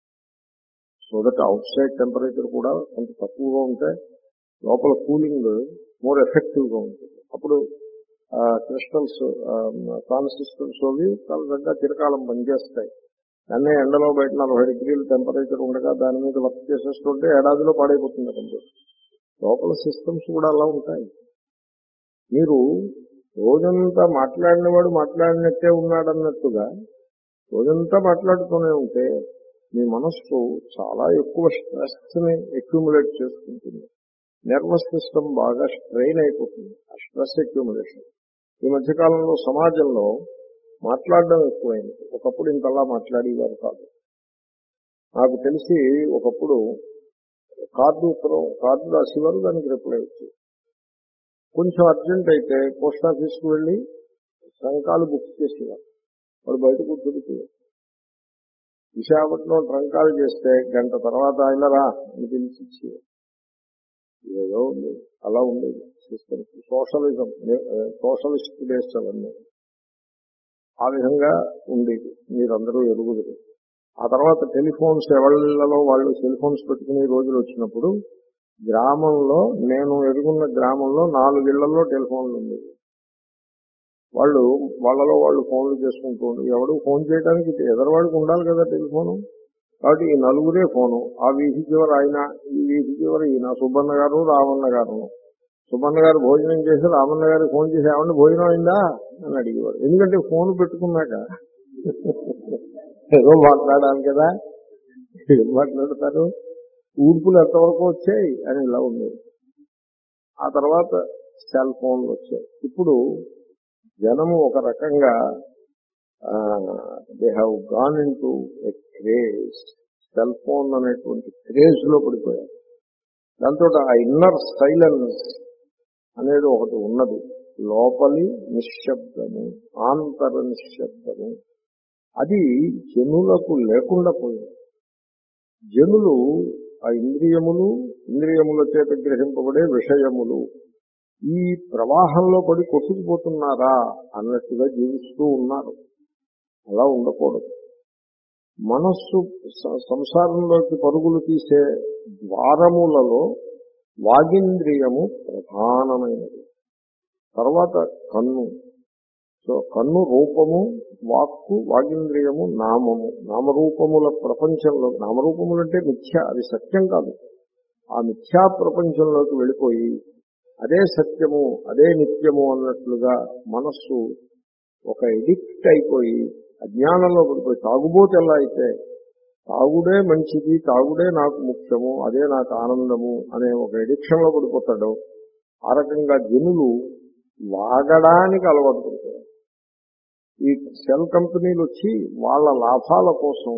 A: So that outside temperature కూడా కొంత తక్కువగా ఉంటే లోపల కూలింగ్ మోర్ ఎఫెక్టివ్ గా ఉంటుంది. అప్పుడు క్రిస్టల్స్, ట్రాన్సిస్టర్స్ అవి చాలా దగ్గర చిరకాలం పనిచేస్తాయి. అన్నీ ఎండలో బయట నలభై డిగ్రీల టెంపరేచర్ ఉండగా దాని మీద వర్క్ చేసేస్తుంటే ఏడాదిలో పాడైపోతుంది కంప్యూటర్. లోపల సిస్టమ్స్ కూడా అలా ఉంటాయి. మీరు రోజంతా మాట్లాడిన వాడు మాట్లాడినట్టే ఉన్నాడన్నట్టుగా రోజంతా మాట్లాడుతూనే ఉంటే మీ మనస్సు చాలా ఎక్కువ స్ట్రెస్ ని అక్యూములేట్ చేసుకుంటుంది. నర్వస్ సిస్టమ్ బాగా స్ట్రెయిన్ అయిపోతుంది, ఆ స్ట్రెస్ అక్యూములేషన్. ఈ మధ్యకాలంలో సమాజంలో మాట్లాడడం ఎక్కువైంది. ఒకప్పుడు ఇంతలా మాట్లాడేవారు కాదు. నాకు తెలిసి ఒకప్పుడు కార్డు ఉత్తరం కార్డు రాసేవారు, దానికి రిప్లై వచ్చేది. కొంచెం అర్జెంట్ అయితే పోస్ట్ ఆఫీస్కి వెళ్ళి ట్రంకాలు బుక్ చేసేవారు. వాడు బయట కూర్చొని విశాఖపట్నం ట్రంకాలు చేస్తే గంట తర్వాత ఆయన రా అని పిలిచి ఇచ్చేవారు. ఏదో ఉంది, అలా ఉండేది సిస్టమ్. సోషలిజం, సోషలిస్ట్ డేస్ అవన్నీ ఆ విధంగా ఉండేది, మీరందరూ ఎరుగుదురు. ఆ తర్వాత టెలిఫోన్స్, ఎవళ్లలో వాళ్ళు సెల్ ఫోన్స్ పెట్టుకునే రోజులు వచ్చినప్పుడు గ్రామంలో, నేను ఎరుగున్న గ్రామంలో నాలుగిళ్లలో టెలిఫోన్లు ఉండేవి. వాళ్ళు వాళ్ళలో వాళ్ళు ఫోన్లు చేసుకుంటూ ఉండి ఎవడు ఫోన్ చేయడానికి ఎదరవాడికి ఉండాలి కదా టెలిఫోను. కాబట్టి ఈ నలుగురే ఫోను. ఆ వీధి చివర ఆయన, ఈ వీధి చివర ఈయన, సుబ్బన్న గారు రామన్న గారు. సుబ్బన్న గారు భోజనం చేసి రామన్న గారికి ఫోన్ చేసి ఏమన్నా భోజనం అయిందా అని అడిగేవారు. ఎందుకంటే ఫోన్ పెట్టుకున్నాక ఏదో మాట్లాడాలి కదా, ఏం మాట్లాడతారు, ఊడ్పులు ఎంతవరకు వచ్చాయి అని ఇలా ఉండేది. ఆ తర్వాత సెల్ ఫోన్లు వచ్చాయి. ఇప్పుడు జనము ఒక రకంగా they have gone into a craze. Cell phone అనేటువంటి క్రేజ్ లో పడిపోయారు. దాంతో ఆ ఇన్నర్ సైలెన్స్ అనేది ఒకటి ఉన్నది. లోపలి నిశ్శబ్దము, ఆంతర నిశ్శబ్దము, అది జనులకు లేకుండా పోయింది. జనులు ఆ ఇంద్రియములు, ఇంద్రియముల చేత గ్రహింపబడే విషయములు ఈ ప్రవాహంలో పడి కొట్టుకుపోతున్నారా అన్నట్టుగా జీవిస్తూ ఉన్నారు. అలా ఉండకూడదు. మనస్సు సంసారంలోకి పరుగులు తీసే ద్వారములలో వాగింద్రియము ప్రధానమైనది. తర్వాత కన్ను. సో కన్ను రూపము, వాక్కు, వాగింద్రియము నామము. నామరూపముల ప్రపంచంలో, నామరూపములు అంటే మిథ్య, అది సత్యం కాదు. ఆ మిథ్యా ప్రపంచంలోకి వెళ్ళిపోయి అదే సత్యము, అదే నిత్యము అన్నట్లుగా మనస్సు ఒక ఎడిక్ట్ అయిపోయి అజ్ఞానంలో పడిపోయి, తాగుబోతు ఎలా అయితే తాగుడే మంచిది, తాగుడే నాకు ముఖ్యము, అదే నాకు ఆనందము అనే ఒక ఎడిక్షన్ లో పడిపోతాడు. ఆ రకంగా జనులు వాగడానికి అలవాటు పడిపోయారు. ఈ సెల్ కంపెనీలు వచ్చి వాళ్ళ లాభాల కోసం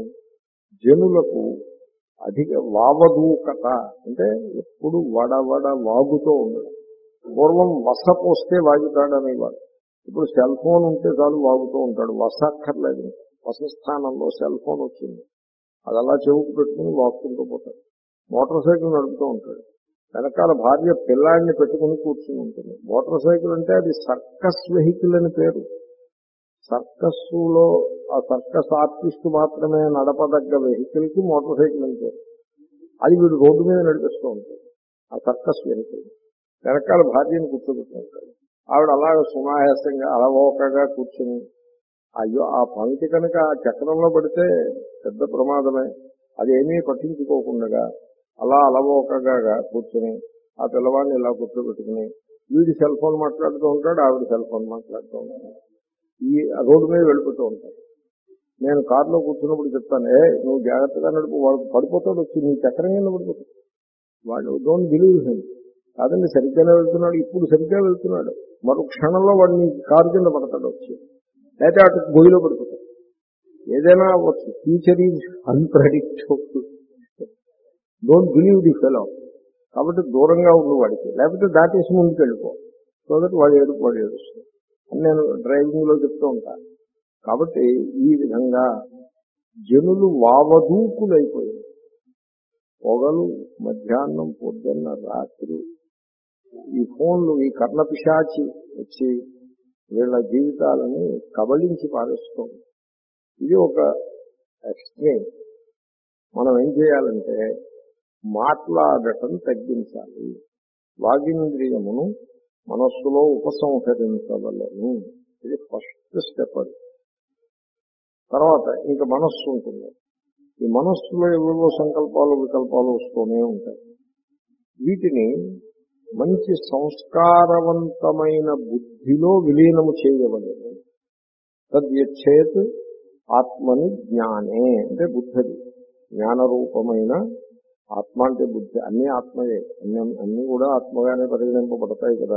A: జనులకు అధిక వావదూకత, అంటే ఎప్పుడు వడవడ వాగుతూ ఉండడం. పూర్వం వస పోస్తే వాగుతాడనేవాడు. ఇప్పుడు సెల్ ఫోన్ ఉంటే చాలు వాగుతూ ఉంటాడు. వస అక్కర్లేదు. వస స్థానంలో సెల్ ఫోన్ వచ్చింది. అది అలా చెవుకు పెట్టుకుని వాక్కుంటూ పోతాడు. మోటార్ సైకిల్ నడుపుతూ ఉంటాడు. వెనకాల భార్య పిల్లాడిని పెట్టుకుని కూర్చుని ఉంటుంది. మోటార్ సైకిల్ అంటే అది సర్కస్ వెహికల్ అని పేరు. సర్కస్సులో ఆ సర్కస్ ఆర్టిస్ట్ మాత్రమే నడపదగ్గ వెహికల్ కి మోటార్ సైకిల్ అని పేరు. అది వీడు రోడ్డు మీద నడిపిస్తూ ఉంటాడు. ఆ సర్కస్ వెహికల్ వెనకాల భార్యను కూర్చోబెట్టుతూ ఉంటాడు. ఆవిడ అలాగ సునాయాసంగా అలవోకగా కూర్చుని, అయ్యో ఆ పంక్తి కనుక ఆ చక్రంలో పడితే పెద్ద ప్రమాదమే, అదేమీ పట్టించుకోకుండా అలా అలవోకగా కూర్చుని ఆ పిల్లవాడిని ఇలా కూర్చోబెట్టుకుని వీడి సెల్ ఫోన్ మాట్లాడుతూ ఉంటాడు, ఆవిడ సెల్ ఫోన్ మాట్లాడుతూ ఉంటాడు. ఈ రోడ్డు మీద వెళ్ళిపోతూ ఉంటాడు. నేను కారులో కూర్చున్నప్పుడు చెప్తాను, ఏ నువ్వు జాగ్రత్తగా నడుపు, వాడు పడిపోతాడు, వచ్చి నీ చక్రం కింద పడిపోతాడు. వాడు డోంట్ బిలీవ్ హిమ్. కాదండి సరిగ్గానే వెళ్తున్నాడు, ఇప్పుడు సరిగ్గా వెళ్తున్నాడు, మరో క్షణంలో వాడు నీ కారు కింద పడతాడు వచ్చి, లేకపోతే అటు గొయ్యిలో పడిపోతాడు. ఏదైనా అవ్వచ్చు. Future is unpredictable. Don't believe the fellow. కాబట్టి దూరంగా ఉండు వాడికి, లేకపోతే దాటేసి ముందుకు వెళ్ళిపో. సో దట్ వాడు ఏడుపు వాడు ఏడుస్తుంది అని నేను డ్రైవింగ్ లో చెప్తూ ఉంటాను. కాబట్టి ఈ విధంగా జనులు వావదూకులైపోయింది. పొగలు, మధ్యాహ్నం, పొద్దున్న, రాత్రి ఈ ఫోన్లు, ఈ కర్ణపిశాచి వచ్చి వీళ్ళ జీవితాలని కబళించి పారేస్తుంది. ఇది ఒక ఎక్స్ట్రీమ్. మనం ఏం చేయాలంటే మాట్లాడటం తగ్గించాలి. వాగింద్రియమును మనస్సులో ఉపసంహరించవలను. ఇది ఫస్ట్ స్టెప్. అది తర్వాత ఇంకా మనస్సు ఉంటుంది. ఈ మనస్సులో ఏవేవో సంకల్పాలు వికల్పాలు వస్తూనే ఉంటాయి. వీటిని మంచి సంస్కారవంతమైన బుద్ధిలో విలీనము చేయవలేదు. తద్యచ్చేత్ ఆత్మని జ్ఞానే, అంటే బుద్ధది జ్ఞానరూపమైన ఆత్మ, అంటే బుద్ధి. అన్ని ఆత్మయే, అన్ని అన్ని కూడా ఆత్మగానే పరిగణింపబడతాయి కదా.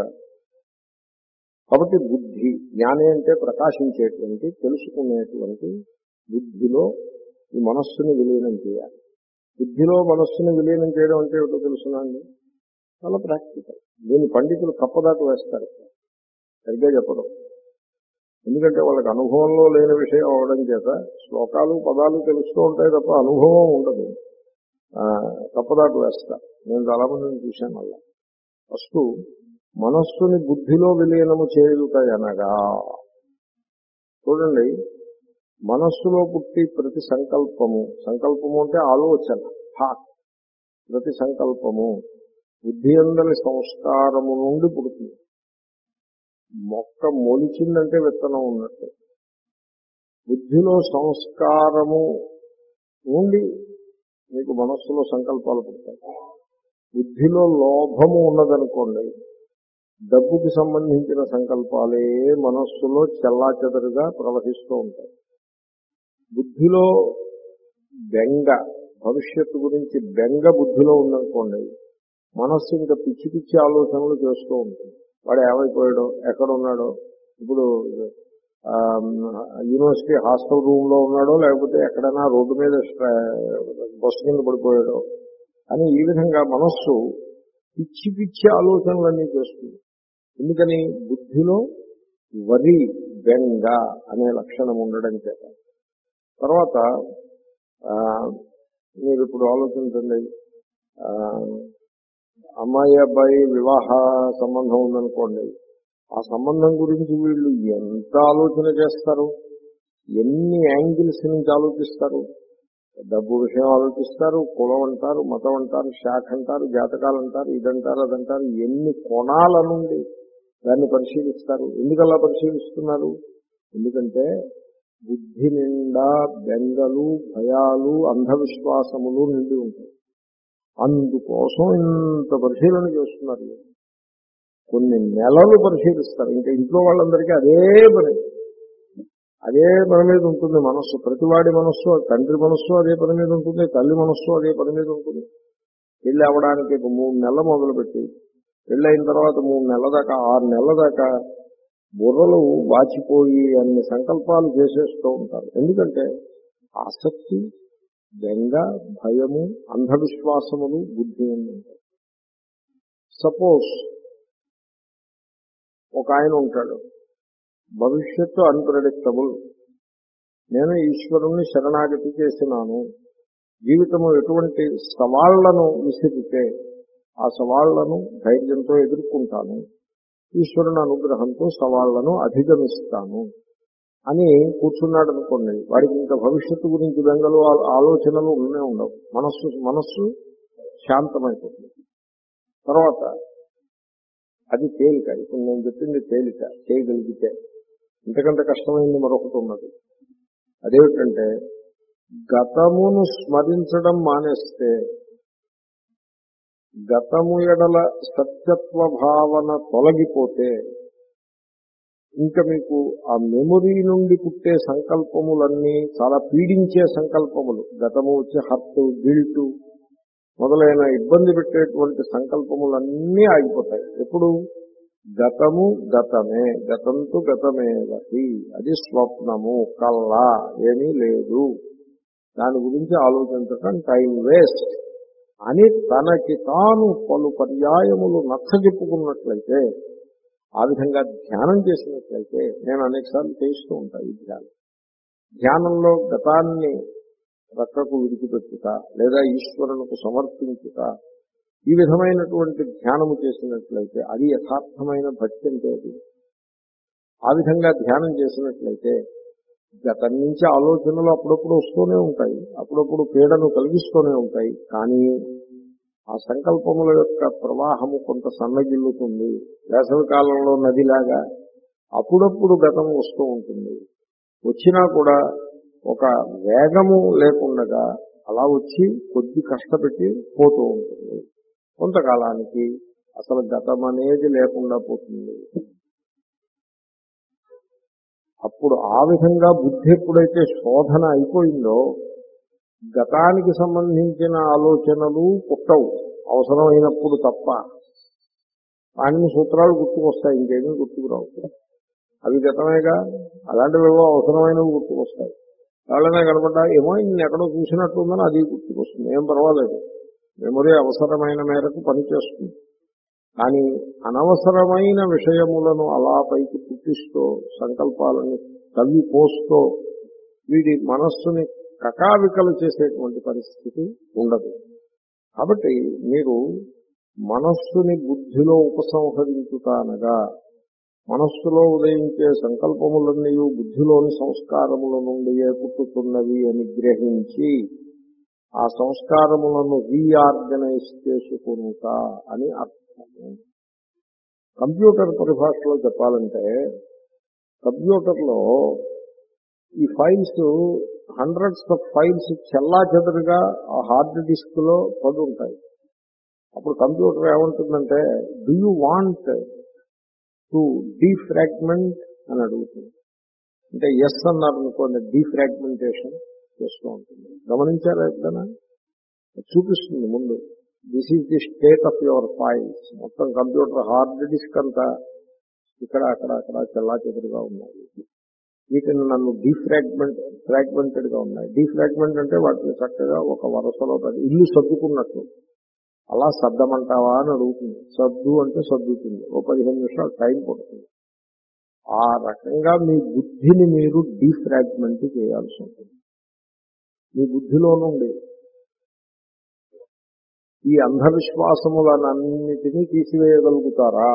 A: కాబట్టి బుద్ధి, జ్ఞానే అంటే ప్రకాశించేటువంటి, తెలుసుకునేటువంటి బుద్ధిలో ఈ మనస్సుని విలీనం చేయాలి. బుద్ధిలో మనస్సుని విలీనం చేయడం అంటే ఏమిటో తెలుసునండి, చాలా ప్రాక్టికల్. దీన్ని పండితులు కప్పదాటు వేస్తారు, సరిగ్గా చెప్పడం. ఎందుకంటే వాళ్ళకి అనుభవంలో లేని విషయం అవడం చేత శ్లోకాలు పదాలు తెలుస్తూ ఉంటాయి తప్ప అనుభవం ఉండదు. తప్పదాటు వేస్తారు. నేను చాలా మందిని చూశాను. అలా ఫస్ట్ మనస్సుని బుద్ధిలో విలీనము చేయుటయనగా, చూడండి, మనస్సులో పుట్టి ప్రతి సంకల్పము, సంకల్పము అంటే ఆలోచన, థాట్, ప్రతి సంకల్పము బుద్ధి అందరి సంస్కారము నుండి పుడుతుంది. మొక్క మొలిచిందంటే విత్తనం ఉన్నట్టు. బుద్ధిలో సంస్కారము ఉండి మీకు మనస్సులో సంకల్పాలు పుడతాయి. బుద్ధిలో లోభము ఉన్నదనుకోండి, డబ్బుకి సంబంధించిన సంకల్పాలే మనస్సులో చెల్లాచెదరుగా ప్రవహిస్తూ ఉంటాయి. బుద్ధిలో బెంగ, భవిష్యత్తు గురించి బెంగ బుద్ధిలో ఉందనుకోండి, మనస్సు ఇంకా పిచ్చి పిచ్చి ఆలోచనలు చేస్తూ ఉంటుంది. వాడు ఏమైపోయాడో, ఎక్కడున్నాడో, ఇప్పుడు యూనివర్సిటీ హాస్టల్ రూమ్ లో ఉన్నాడో లేకపోతే ఎక్కడైనా రోడ్డు మీద బస్సు కింద పడిపోయాడో అని ఈ విధంగా మనస్సు పిచ్చి పిచ్చి ఆలోచనలన్నీ చేస్తుంది. ఎందుకని? బుద్ధిలో వరి, బెంగ అనే లక్షణం ఉండడం చేత. తర్వాత మీరు ఇప్పుడు ఆలోచించండి, అమ్మాయి అబ్బాయి వివాహ సంబంధం ఉందనుకోండి, ఆ సంబంధం గురించి వీళ్ళు ఎంత ఆలోచన చేస్తారు, ఎన్ని యాంగిల్స్ నుంచి ఆలోచిస్తారు. డబ్బు విషయం ఆలోచిస్తారు, కులం అంటారు, మతం అంటారు, శాఖ అంటారు, జాతకాలు అంటారు, ఇదంటారు అదంటారు, ఎన్ని కోణాల నుండి దాన్ని పరిశీలిస్తారు. ఎందుకలా పరిశీలిస్తున్నారు? ఎందుకంటే బుద్ధి నిండా బెంగలు, భయాలు, అంధవిశ్వాసములు నిండి ఉంటాయి. అందుకోసం ఇంత పరిశీలన చేస్తున్నారు. కొన్ని నెలలు పరిశీలిస్తారు. ఇంకా ఇంట్లో వాళ్ళందరికీ అదే పని అదే పని మీద ఉంటుంది మనస్సు. ప్రతివాడి మనస్సు, తండ్రి మనస్సు అదే పని మీద ఉంటుంది, తల్లి మనస్సు అదే పని మీద ఉంటుంది. పెళ్ళి అవ్వడానికి మూడు నెలలు మొదలుపెట్టి పెళ్ళి అయిన తర్వాత మూడు నెలల దాకా, ఆరు నెలల దాకా బుర్రలు వాచిపోయి అన్ని సంకల్పాలు చేసేస్తూ ఉంటారు. ఎందుకంటే ఆసక్తి, బెంగ, భయము, అంధవిశ్వాసములు బుద్ధి ఉంటాయి. సపోజ్ ఒక ఆయన ఉంటాడు, భవిష్యత్తు అన్ప్రెడిక్టబుల్, నేను ఈశ్వరుణ్ణి శరణాగతి చేసినాను, జీవితము ఎటువంటి సవాళ్లను విసిరితే ఆ సవాళ్లను ధైర్యంతో ఎదుర్కొంటాను, ఈశ్వరుని అనుగ్రహంతో సవాళ్లను అధిగమిస్తాను అని కూర్చున్నాడు అనుకోండి, వాడికి ఇంకా భవిష్యత్తు గురించి బెంగలు ఆలోచనలు ఉన్నే ఉండవు. మనస్సు మనస్సు శాంతమైపోతుంది. తర్వాత అది తేలిక. ఇప్పుడు నేను చెప్పింది తేలిక, చేయగలిగితే. ఇంతకంటే కష్టమైంది మరొకటి ఉన్నది. అదేమిటంటే గతమును స్మరించడం మానేస్తే, గతము ఎడల సత్యత్వ భావన తొలగిపోతే, ఇంకా మీకు ఆ మెమొరీ నుండి పుట్టే సంకల్పములన్నీ చాలా పీడించే సంకల్పములు, గతము వచ్చే హర్ట్, గిల్ట్ మొదలైన ఇబ్బంది పెట్టేటువంటి సంకల్పములన్నీ ఆగిపోతాయి. ఎప్పుడు? గతము గతమే, గతంతు గతమేవహి, అది స్వప్నము, కల్లా, ఏమీ లేదు, దాని గురించి ఆలోచించటం టైం వేస్ట్ అని తనకి తాను పలు పర్యాయములు నచ్చజెప్పుకున్నట్లయితే, ఆ విధంగా ధ్యానం చేసినట్లయితే, నేను అనేకసార్లు చేస్తూ ఉంటాను ఈ ధ్యానం. ధ్యానంలో గతాన్ని ప్రక్కకు విడిచిపెట్టుట లేదా ఈశ్వరునికి సమర్పించుట, ఈ విధమైనటువంటి ధ్యానము చేసినట్లయితే అది యథార్థమైన భక్తి అంటే అది. ఆ విధంగా ధ్యానం చేసినట్లయితే గతం నుంచి ఆలోచనలు అప్పుడప్పుడు వస్తూనే ఉంటాయి, అప్పుడప్పుడు పీడను కలిగిస్తూనే ఉంటాయి, కానీ ఆ సంకల్పముల యొక్క ప్రవాహము కొంత సన్నగిల్లుతుంది. వేసవి కాలంలో నదిలాగా అప్పుడప్పుడు గతం వస్తూ ఉంటుంది. వచ్చినా కూడా ఒక వేగము లేకుండా అలా వచ్చి కొద్ది కష్టపెట్టి పోతూ ఉంటుంది. కొంతకాలానికి అసలు గతం అనేది లేకుండా పోతుంది. అప్పుడు ఆ విధంగా బుద్ధి ఎప్పుడైతే శోధన అయిపోయిందో, గతానికి సంబంధించిన ఆలోచనలు పుట్టవు అవసరమైనప్పుడు తప్ప. అన్ని సూత్రాలు గుర్తుకొస్తాయి, ఇంకేమీ గుర్తుకురావు. అవి గతమేగా, అలాంటివేవో అవసరమైనవి గుర్తుకొస్తాయి. ఎవరైనా కనపడ్డా ఏమో ఇన్ని ఎక్కడో చూసినట్టుందని అది గుర్తుకొస్తుంది. ఏం పర్వాలేదు, మెమొరీ అవసరమైన మేరకు పనిచేస్తుంది. కానీ అనవసరమైన విషయములను అలా పైకి పుట్టిస్తూ సంకల్పాలను తవ్వి పోస్తూ వీడి మనస్సుని కకావికలు చేసేటువంటి పరిస్థితి ఉండదు. కాబట్టి మీరు మనస్సుని బుద్ధిలో ఉపసంహరించుట అనగా, మనస్సులో ఉదయించే సంకల్పములన్నీ బుద్ధిలోని సంస్కారముల నుండియే పుట్టుతున్నవి అని గ్రహించి ఆ సంస్కారములను రీఆర్గనైజ్ చేసుకునుట అని అర్థము. కంప్యూటర్ పరిభాషలో చెప్పాలంటే కంప్యూటర్లో ఈ ఫైల్స్ హండ్రెడ్స్ ఆఫ్ ఫైల్స్ చెల్లా చెదరుగా ఆ హార్డ్ డిస్క్ లో పడి ఉంటాయి. అప్పుడు కంప్యూటర్ ఏమంటుందంటే do you want to defragment అని అడుగుతుంది. అంటే ఎస్ అన్నారు అనుకోండి, డీఫ్రాగ్మెంటేషన్ చేస్తూ ఉంటుంది. గమనించారా ఎప్పుడైనా? చూపిస్తుంది ముందు, this is the state of your files. మొత్తం కంప్యూటర్ హార్డ్ డిస్క్ అంతా ఇక్కడ అక్కడ అక్కడ చెల్లా చెదురుగా ఉన్నాయి. వీటిని నన్ను డీఫ్రాగ్మెంట్ ఫ్రాగ్మెంటెడ్ గా ఉన్నాయి. డీఫ్రాగ్మెంట్ అంటే వాటిని చక్కగా ఒక వరుసలో ఇల్లు సర్దుకున్నట్టు. అలా సర్దమంటావా అని అడుగుతుంది. సర్దు అంటే సర్దుతుంది. ఓ పదిహేను నిమిషాలు టైం పడుతుంది. ఆ రకంగా మీ బుద్ధిని మీరు డీఫ్రాగ్మెంట్ చేయాల్సి ఉంటుంది. మీ బుద్ధిలో నుండి ఈ అంధవిశ్వాసములనన్నిటినీ తీసివేయగలుగుతారా?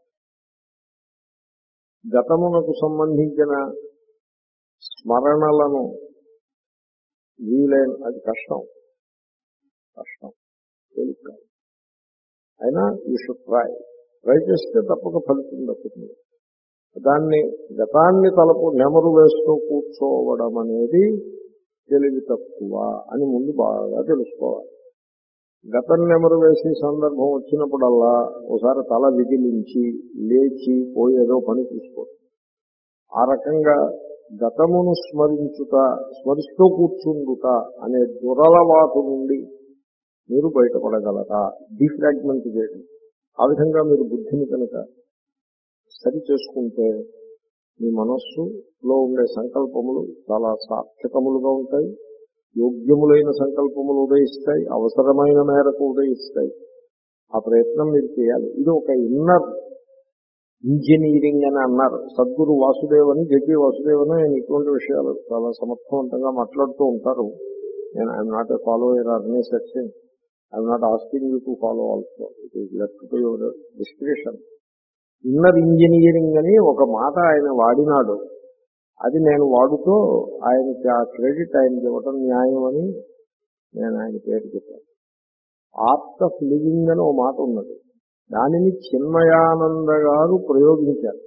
A: గతమునకు సంబంధించిన స్మరణలను వీలైన, అది కష్టం కష్టం తేలిక. అయినా యూ షుడ్ ట్రై ట్రై చేస్తే తప్పక ఫలితం దక్కుతుంది. దాన్ని గతాన్ని తలపు నెమరు వేస్తూ కూర్చోవడం అనేది తెలివి తక్కువ అని ముందు బాగా తెలుసుకోవాలి. గతం నెమరు వేసే సందర్భం వచ్చినప్పుడల్లా ఒకసారి తల విదిలించి లేచి పోయేదో పని చూసుకోండి. ఆ రకంగా గతమును స్మరించుట, స్మరిస్తూ కూర్చుండుట అనే దురలవాటు నుండి మీరు బయటపడగలరా? డీఫ్రాగ్మెంట్ చేయడం. ఆ విధంగా మీరు బుద్ధిని కనుక సరి చేసుకుంటే మీ మనస్సులో ఉండే సంకల్పములు చాలా సార్థకములుగా ఉంటాయి. యోగ్యములైన సంకల్పములు ఉదయిస్తాయి, అవసరమైన మేరకు ఉదయిస్తాయి. ఆ ప్రయత్నం మీరు చేయాలి. ఇది ఒక ఇన్నర్ ఇంజనీరింగ్ అని అన్నారు సద్గురు వాసుదేవ్ అని, జగ్గి వాసుదేవ్ అని. ఆయన ఇటువంటి విషయాలు చాలా సమర్థవంతంగా మాట్లాడుతూ ఉంటారు. నేను I'm not a follower or any such thing. I'm not asking you to follow also. It is left to your description. Inner engineering అని ఒక మాట ఆయన వాడినాడు. అది నేను వాడుతూ ఆయనకి ఆ క్రెడిట్ ఆయనకి ఇవ్వటం న్యాయం అని నేను ఆయన పేరు చెప్పాను. ఆర్ట్ ఆఫ్ లివింగ్ అని ఒక మాట ఉన్నది. దానిని చిన్మయానంద గారు ప్రయోగించారు.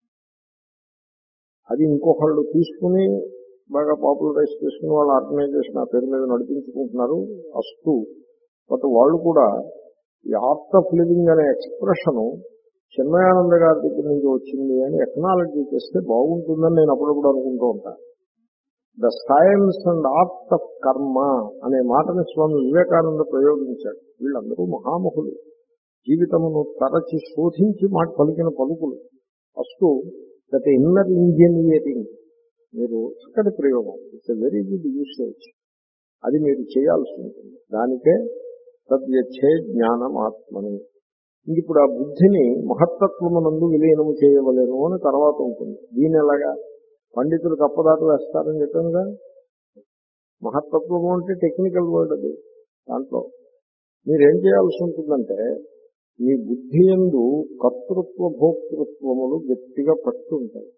A: అది ఇంకొకళ్ళు తీసుకుని బాగా పాపులరైజ్ చేసుకుని వాళ్ళ ఆర్గనైజేషన్ ఆ పేరు మీద నడిపించుకుంటున్నారు. అస్తు. బట్ వాళ్ళు కూడా ఈ ఆర్ట్ ఆఫ్ లివింగ్ అనే ఎక్స్ప్రెషన్ చిన్మయానంద గారి దగ్గర నుంచి వచ్చింది అని ఎక్నాలజీ చేస్తే బాగుంటుందని నేను అప్పుడప్పుడు అనుకుంటూ ఉంటాను. The science and art of karma అనే మాటని స్వామి వివేకానంద ప్రయోగించాడు. వీళ్ళందరూ మహామహులు, జీవితమును తరచి శోధించి మాట పలికిన పలుకులు. ఫస్ట్ దట్ ఇన్నర్ ఇంజనీరింగ్ మీరు చక్కటి ప్రయోగం, it's a very good usage. అది మీరు చేయాల్సి ఉంటుంది. దానికే తద్యచ్చే జ్ఞానం ఆత్మని. ఇప్పుడు ఆ బుద్ధిని మహత్తత్వమునందు విలీనము చేయవలేను అని తర్వాత ఉంటుంది. దీని ఎలాగా పండితులు కప్పదాటు వేస్తారని చెప్పానుగా. మహత్తత్వము అంటే టెక్నికల్ వర్డ్. అది దాంట్లో మీరేం చేయాల్సి ఉంటుందంటే మీ బుద్ధి యందు కర్తృత్వ భోక్తృత్వములు గట్టిగా పట్టు ఉంటాయి.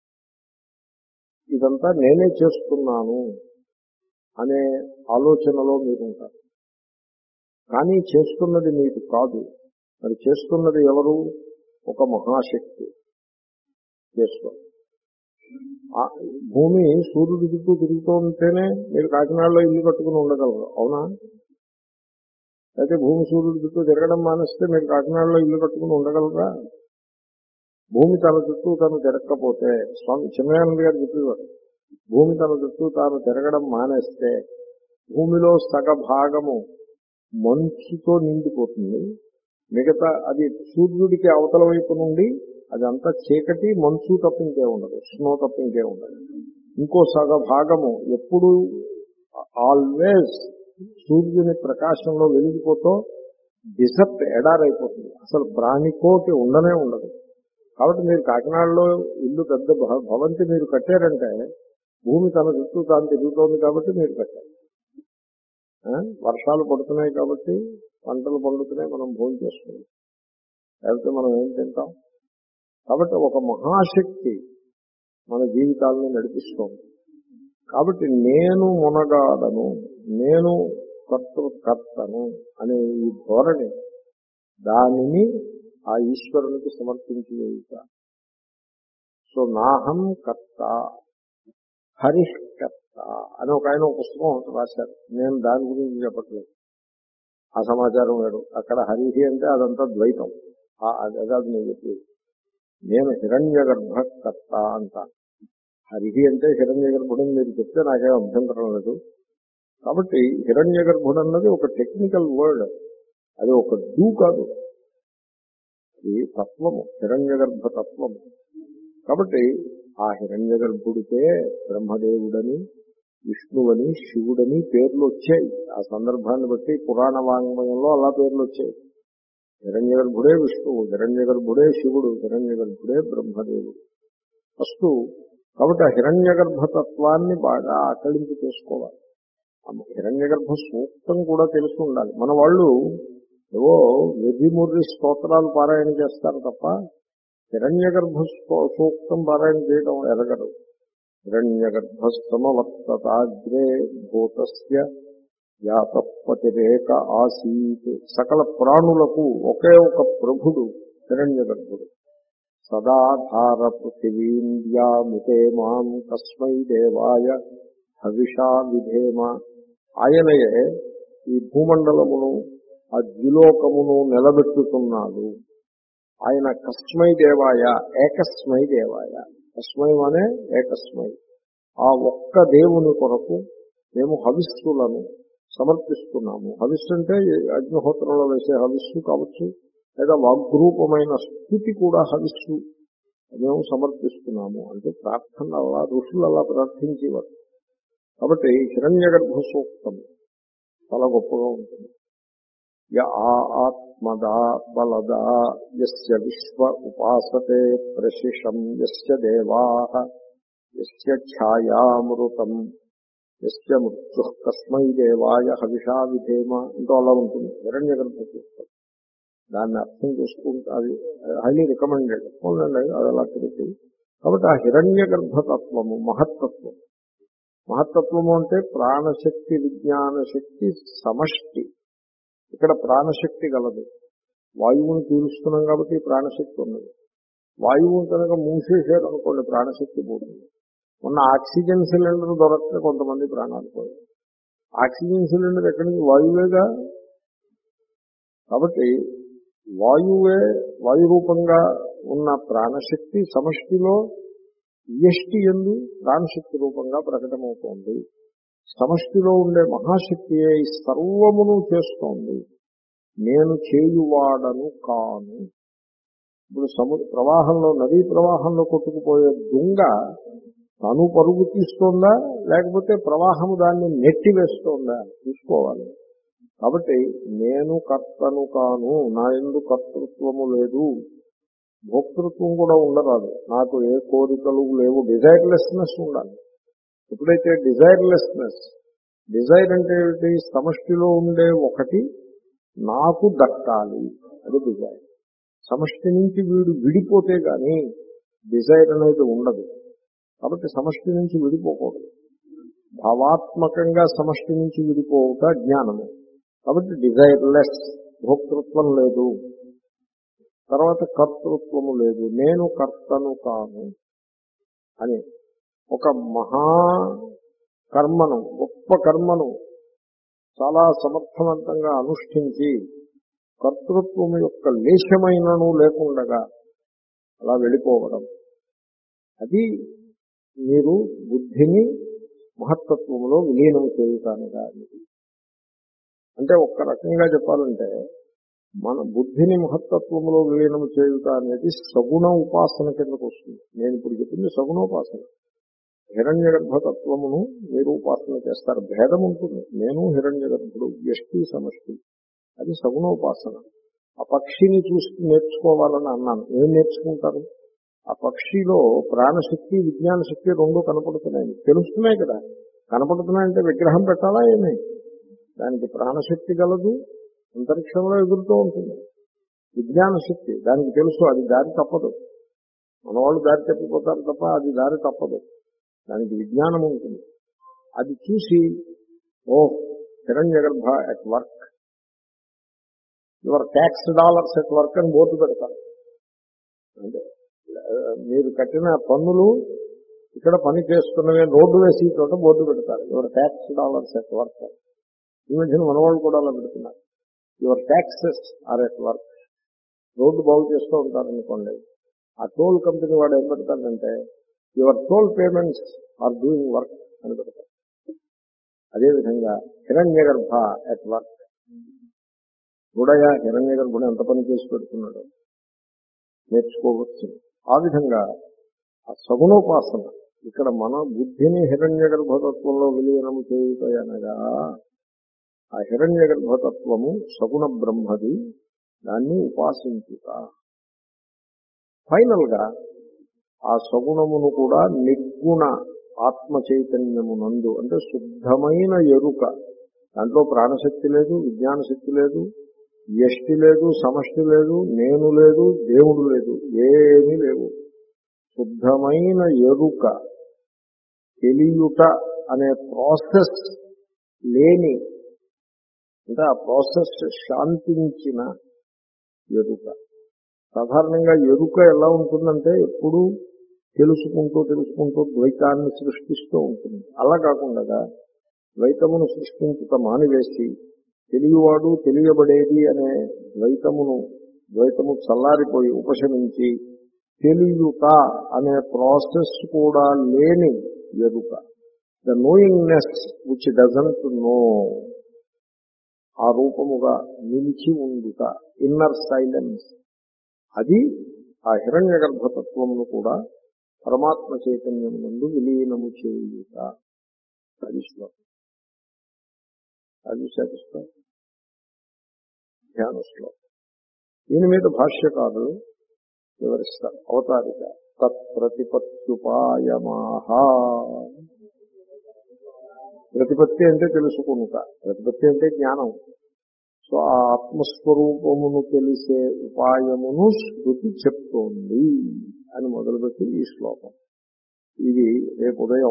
A: ఇదంతా నేనే చేస్తున్నాను అనే ఆలోచనలో మీరు ఉంటారు. కానీ చేస్తున్నది మీరు కాదు. మరి చేస్తున్నది ఎవరు? ఒక మహాశక్తి చేస్తుంది. భూమి సూర్యుడి చుట్టూ తిరుగుతూ ఉంటేనే మీరు కాకినాడలో ఇల్లు కట్టుకుని ఉండగలరు, అవునా? అయితే భూమి సూర్యుడి చుట్టూ తిరగడం మానేస్తే మీరు కాకినాడలో ఇల్లు కట్టుకుని ఉండగలరా? భూమి తన చుట్టూ తను తిరగకపోతే, స్వామి చిన్మయానంద గారు చెప్పేవారు, భూమి తన చుట్టూ తాను తిరగడం మానేస్తే భూమిలో సగ భాగము మంచుతో నిండిపోతుంది. మిగతా అది సూర్యుడికి అవతల వైపు నుండి అదంతా చీకటి, మంచు తప్ప ఇంకే ఉండదు, స్నో తప్ప ఇంకే ఉండదు. ఇంకో సగ భాగము ఎప్పుడు ఆల్వేస్ సూర్యుని ప్రకాశంలో వెలిగిపోతూ డిసర్ట్ ఎడారైపోతుంది. అసలు ప్రాణికోటి ఉండనే ఉండదు. కాబట్టి మీరు కాకినాడలో ఇల్లు పెద్ద భవంతి మీరు కట్టారంటే భూమి తన చుట్టూ తాను తిరుగుతోంది కాబట్టి మీరు కట్టారు. వర్షాలు పడుతున్నాయి కాబట్టి పంటలు పండుతున్నాయి, మనం భోజనం చేస్తున్నాం, లేకపోతే మనం ఏం తింటాం. కాబట్టి ఒక మహాశక్తి మన జీవితాలను నడిపిస్తోంది. కాబట్టి నేను మునగాడను, నేను కర్తృకర్తను అనే ఈ ధోరణి, దానిని ఆ ఈశ్వరునికి సమర్పించి వేయుట. సో నాహం కర్త హరికర్త అని ఒక ఆయన ఒక పుస్తకం రాశారు. నేను దాని గురించి చెప్పట్లేదు, ఆ సమాచారం వేరు. అక్కడ హరిహి అంటే అదంతా ద్వైతం, అదే కాదు నేను చెప్పేది. నేను హిరణ్య గర్భకర్త అంటాను. హరిహి అంటే హిరణ్య గర్భుడని మీరు చెప్తే నాకేం అభ్యంతరం లేదు. కాబట్టి హిరణ్య గర్భుడు అన్నది ఒక టెక్నికల్ వర్డ్, అది ఒక డూ కాదు, అది తత్వము, హిరణ్య గర్భ తత్వము. కాబట్టి ఆ హిరణ్య గర్భుడికే బ్రహ్మదేవుడని, విష్ణువని, శివుడని పేర్లు వచ్చాయి. ఆ సందర్భాన్ని బట్టి పురాణ వాంగ్మయంలో అలా పేర్లు వచ్చాయి. హిరణ్య గర్భుడే విష్ణువు, హిరణ్య గర్భుడే శివుడు, హిరణ్య గర్భుడే బ్రహ్మదేవుడు. ఫస్ట్ కాబట్టి ఆ హిరణ్య గర్భతత్వాన్ని బాగా ఆకలింపు చేసుకోవాలి. హిరణ్య గర్భ సూక్తం కూడా తెలిసి ఉండాలి. మన వాళ్ళు ఏవో వెర్రిముర్రి స్తోత్రాలు పారాయణ చేస్తారు తప్ప హిరణ్య గర్భ సూక్తం పారాయణ చేయడం ఎరగరు. హిరణ్య గర్భస్తమవర్తతాగ్రే భూతస్య వ్యాపపతిరేక ఆసీత్. సకల ప్రాణులకు ఒకే ఒక ప్రభుడు హిరణ్య గర్భుడు. సదాధార పృథివీంద్యాముతే మాం కస్మై దేవాయ హవిషా విధేమ. ఆయనయే ఈ భూమండలమును ఆ ద్విలోకమును నిలబెట్టుతున్నాడు. ఆయన కస్మై దేవాయ, ఏకస్మై దేవాయ, కస్మై అనే ఏకస్మై, ఆ ఒక్క దేవుని కొరకు మేము హవిస్సులను సమర్పిస్తున్నాము. హవిస్సు అంటే అగ్నిహోత్రంలో వేసే హవిస్సు కావచ్చు, లేదా వాగ్రూపమైన స్థుతి కూడా హవిస్సు మేము సమర్పిస్తున్నాము. అంటే ప్రార్థన అలా ఋషులు అలా ప్రార్థించేవారు. కాబట్టి హిరణ్య గర్భ సూక్తం చాలా గొప్పగా ఉంటుంది. య ఆత్మదా బలదా యస్య విశ్వ ఉపాసతే ప్రశిషం యస్య దేవాః యస్య ఛాయామృతం యస్య మృత్యుః కస్మై దేవాయ హవిషా విధేమ అంటూ అలా ఉంటుంది హిరణ్య గర్భ సూక్తం. దాన్ని అర్థం చేసుకుంటే అది హైలీ రికమెండెడ్. అవునండి, అది అలా తిరిగి. కాబట్టి ఆ హిరణ్య గర్భతత్వము మహత్తత్వం. మహత్తత్వము అంటే ప్రాణశక్తి విజ్ఞాన శక్తి సమష్టి. ఇక్కడ ప్రాణశక్తి గలదు. వాయువుని పీలుస్తున్నాం కాబట్టి ప్రాణశక్తి ఉన్నది. వాయువు కనుక మూసేశారు అనుకోండి, ప్రాణశక్తి పోతుంది. మొన్న ఆక్సిజన్ సిలిండర్ దొరకక కొంతమంది ప్రాణాలు పోయాయి. ఆక్సిజన్ సిలిండర్ ఎక్కడి నుంచి? వాయువేగా. కాబట్టి వాయువే వాయు రూపంగా ఉన్న ప్రాణశక్తి సమష్టిలో వ్యష్టి యందు ప్రాణశక్తి రూపంగా ప్రకటమవుతోంది. సమష్టిలో ఉండే మహాశక్తియే ఈ సర్వమును చేస్తోంది. నేను చేయువాడను కాను. ఇప్పుడు సముద్ర ప్రవాహంలో, నదీ ప్రవాహంలో కొట్టుకుపోయే దుంగ తను పరుగు తీస్తోందా, లేకపోతే ప్రవాహము దాన్ని నెట్టివేస్తోందా చూసుకోవాలి. కాబట్టి నేను కర్తను కాను, నా యందు కర్తృత్వము లేదు, భోక్తృత్వం కూడా ఉండరాదు, నాకు ఏ కోరికలు లేవు, డిజైర్లెస్నెస్ ఉండాలి. ఎప్పుడైతే డిజైర్లెస్నెస్, డిజైర్ అంటే ఏమిటి? సమష్టిలో ఉండే ఒకటి నాకు దక్కాలి, అది డిజైర్. సమష్టి నుంచి వీడు విడిపోతే గాని డిజైర్ అనేది ఉండదు. కాబట్టి సమష్టి నుంచి విడిపోకూడదు. భావాత్మకంగా సమష్టి నుంచి విడిపోవుట జ్ఞానము. కాబట్టి డిజైర్లెస్, భోక్తృత్వం లేదు. తర్వాత కర్తృత్వము లేదు, నేను కర్తను కాను అని ఒక మహా కర్మను, గొప్ప కర్మను చాలా సమర్థవంతంగా అనుష్ఠించి కర్తృత్వం యొక్క లేశమైనను లేకుండగా అలా వెళ్ళిపోవడం, అది మీరు బుద్ధిని మహత్తత్వంలో విలీనం చేయుతానుగా. అంటే ఒక్క రకంగా చెప్పాలంటే మన బుద్ధిని మహత్తత్వంలో విలీనం చేయుట అనేది సగుణ ఉపాసన కిందకు వస్తుంది. నేను ఇప్పుడు చెప్పింది సగుణోపాసన. హిరణ్య గర్భతత్వమును మీరు ఉపాసన చేస్తారు, భేదం ఉంటుంది. నేను హిరణ్య గర్భుడు, వ్యష్టి సమష్టి, అది సగుణోపాసన. ఆ పక్షిని చూసి నేర్చుకోవాలని అన్నాను. ఏం నేర్చుకుంటారు? ఆ పక్షిలో ప్రాణశక్తి విజ్ఞాన శక్తి రెండు కనపడుతున్నాయి, తెలుస్తున్నాయి కదా. కనపడుతున్నాయంటే విగ్రహం పెట్టాలా ఏమి? దానికి ప్రాణశక్తి గలదు, అంతరిక్షంలో ఎగురుతూ ఉంటుంది. విజ్ఞాన శక్తి దానికి తెలుసు, అది దారి తప్పదు. మన వాళ్ళు దారి తప్పిపోతారు తప్ప అది దారి తప్పదు. దానికి విజ్ఞానం ఉంటుంది. అది చూసి ఓ Hiranya Garbha at work, your tax dollars at work అని బోర్డు పెడతారు. అంటే మీరు కట్టిన పన్నులు ఇక్కడ పని చేస్తున్నవే రోడ్డు వేసి చోట బోర్డు పెడతారు, your tax dollars at work. ఈ మధ్యన మనవాళ్ళు కూడా అలా పెడుతున్నారు, your taxes are at work. Road బాగు చేస్తూ ఉంటారనుకోండి, ఆ టోల్ కంపెనీ వాడు ఏం పెడతాడంటే your toll payments are doing work అని పెడతారు. అదేవిధంగా హిరణ్య గర్భ ఎట్ వర్క్. చూడయా హిరణ్య గర్భుడు ఎంత పని చేసి పెడుతున్నాడు, నేర్చుకోవచ్చు. ఆ విధంగా ఆ సగుణోపాసన ఇక్కడ మన బుద్ధిని హిరణ్య గర్భతత్వంలో విలీనం చేయుటయనగా ఆ హిరణ్య గర్భతత్వము సగుణ బ్రహ్మది, దాన్ని ఉపాసించుట. ఫైనల్ గా ఆ సగుణమును కూడా నిర్గుణ ఆత్మ చైతన్యమునందు, అంటే శుద్ధమైన ఎరుక, దాంట్లో ప్రాణశక్తి లేదు, విజ్ఞాన శక్తి లేదు, వ్యష్టి లేదు, సమష్టి లేదు, నేను లేదు, దేవుడు లేదు, ఏమీ లేవు. శుద్ధమైన ఎరుక, తెలియుట అనే ప్రాసెస్ లేని, అంటే ఆ ప్రాసెస్ శాంతించిన ఎరుక. సాధారణంగా ఎరుక ఎలా ఉంటుందంటే ఎప్పుడూ తెలుసుకుంటూ తెలుసుకుంటూ ద్వైతాన్ని సృష్టిస్తూ ఉంటుంది. అలా కాకుండా ద్వైతమును సృష్టించుట మానివేసి తెలియవాడు తెలియబడేది అనే ద్వైతమును ద్వైతము చల్లారిపోయి ఉపశమించి తెలియుట అనే ప్రాసెస్ కూడా లేని ఎరుక, the knowingness which doesn't know, ఆ రూపముగా నిలిచి ఉండుట, ఇన్నర్ సైలెన్స్, అది ఆ హిరణ్య గర్భతత్వమును కూడా పరమాత్మ చైతన్యం నుండి విలీనము చేయుట. అది శ్లోకం. అది సాటిస్ఫై ధ్యాన శ్లోకం. దీని మీద భాష్యకారులు వివరిస్తారు. అవతారిక తత్ప్రతిపత్యుపాయమాహ. ప్రతిపత్తి అంటే తెలుసుకుంట, ప్రతిపత్తి అంటే జ్ఞానం. సో ఆ ఆత్మస్వరూపమును తెలిసే ఉపాయమును శృతి చెప్తోంది అని మొదలుపెట్టి ఈ శ్లోకం. ఇది రేపు ఉదయం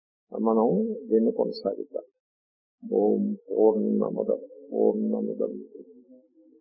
A: మనం దీన్ని కొనసాగిద్దాం. ఓం పూర్ణమద పూర్ణముదం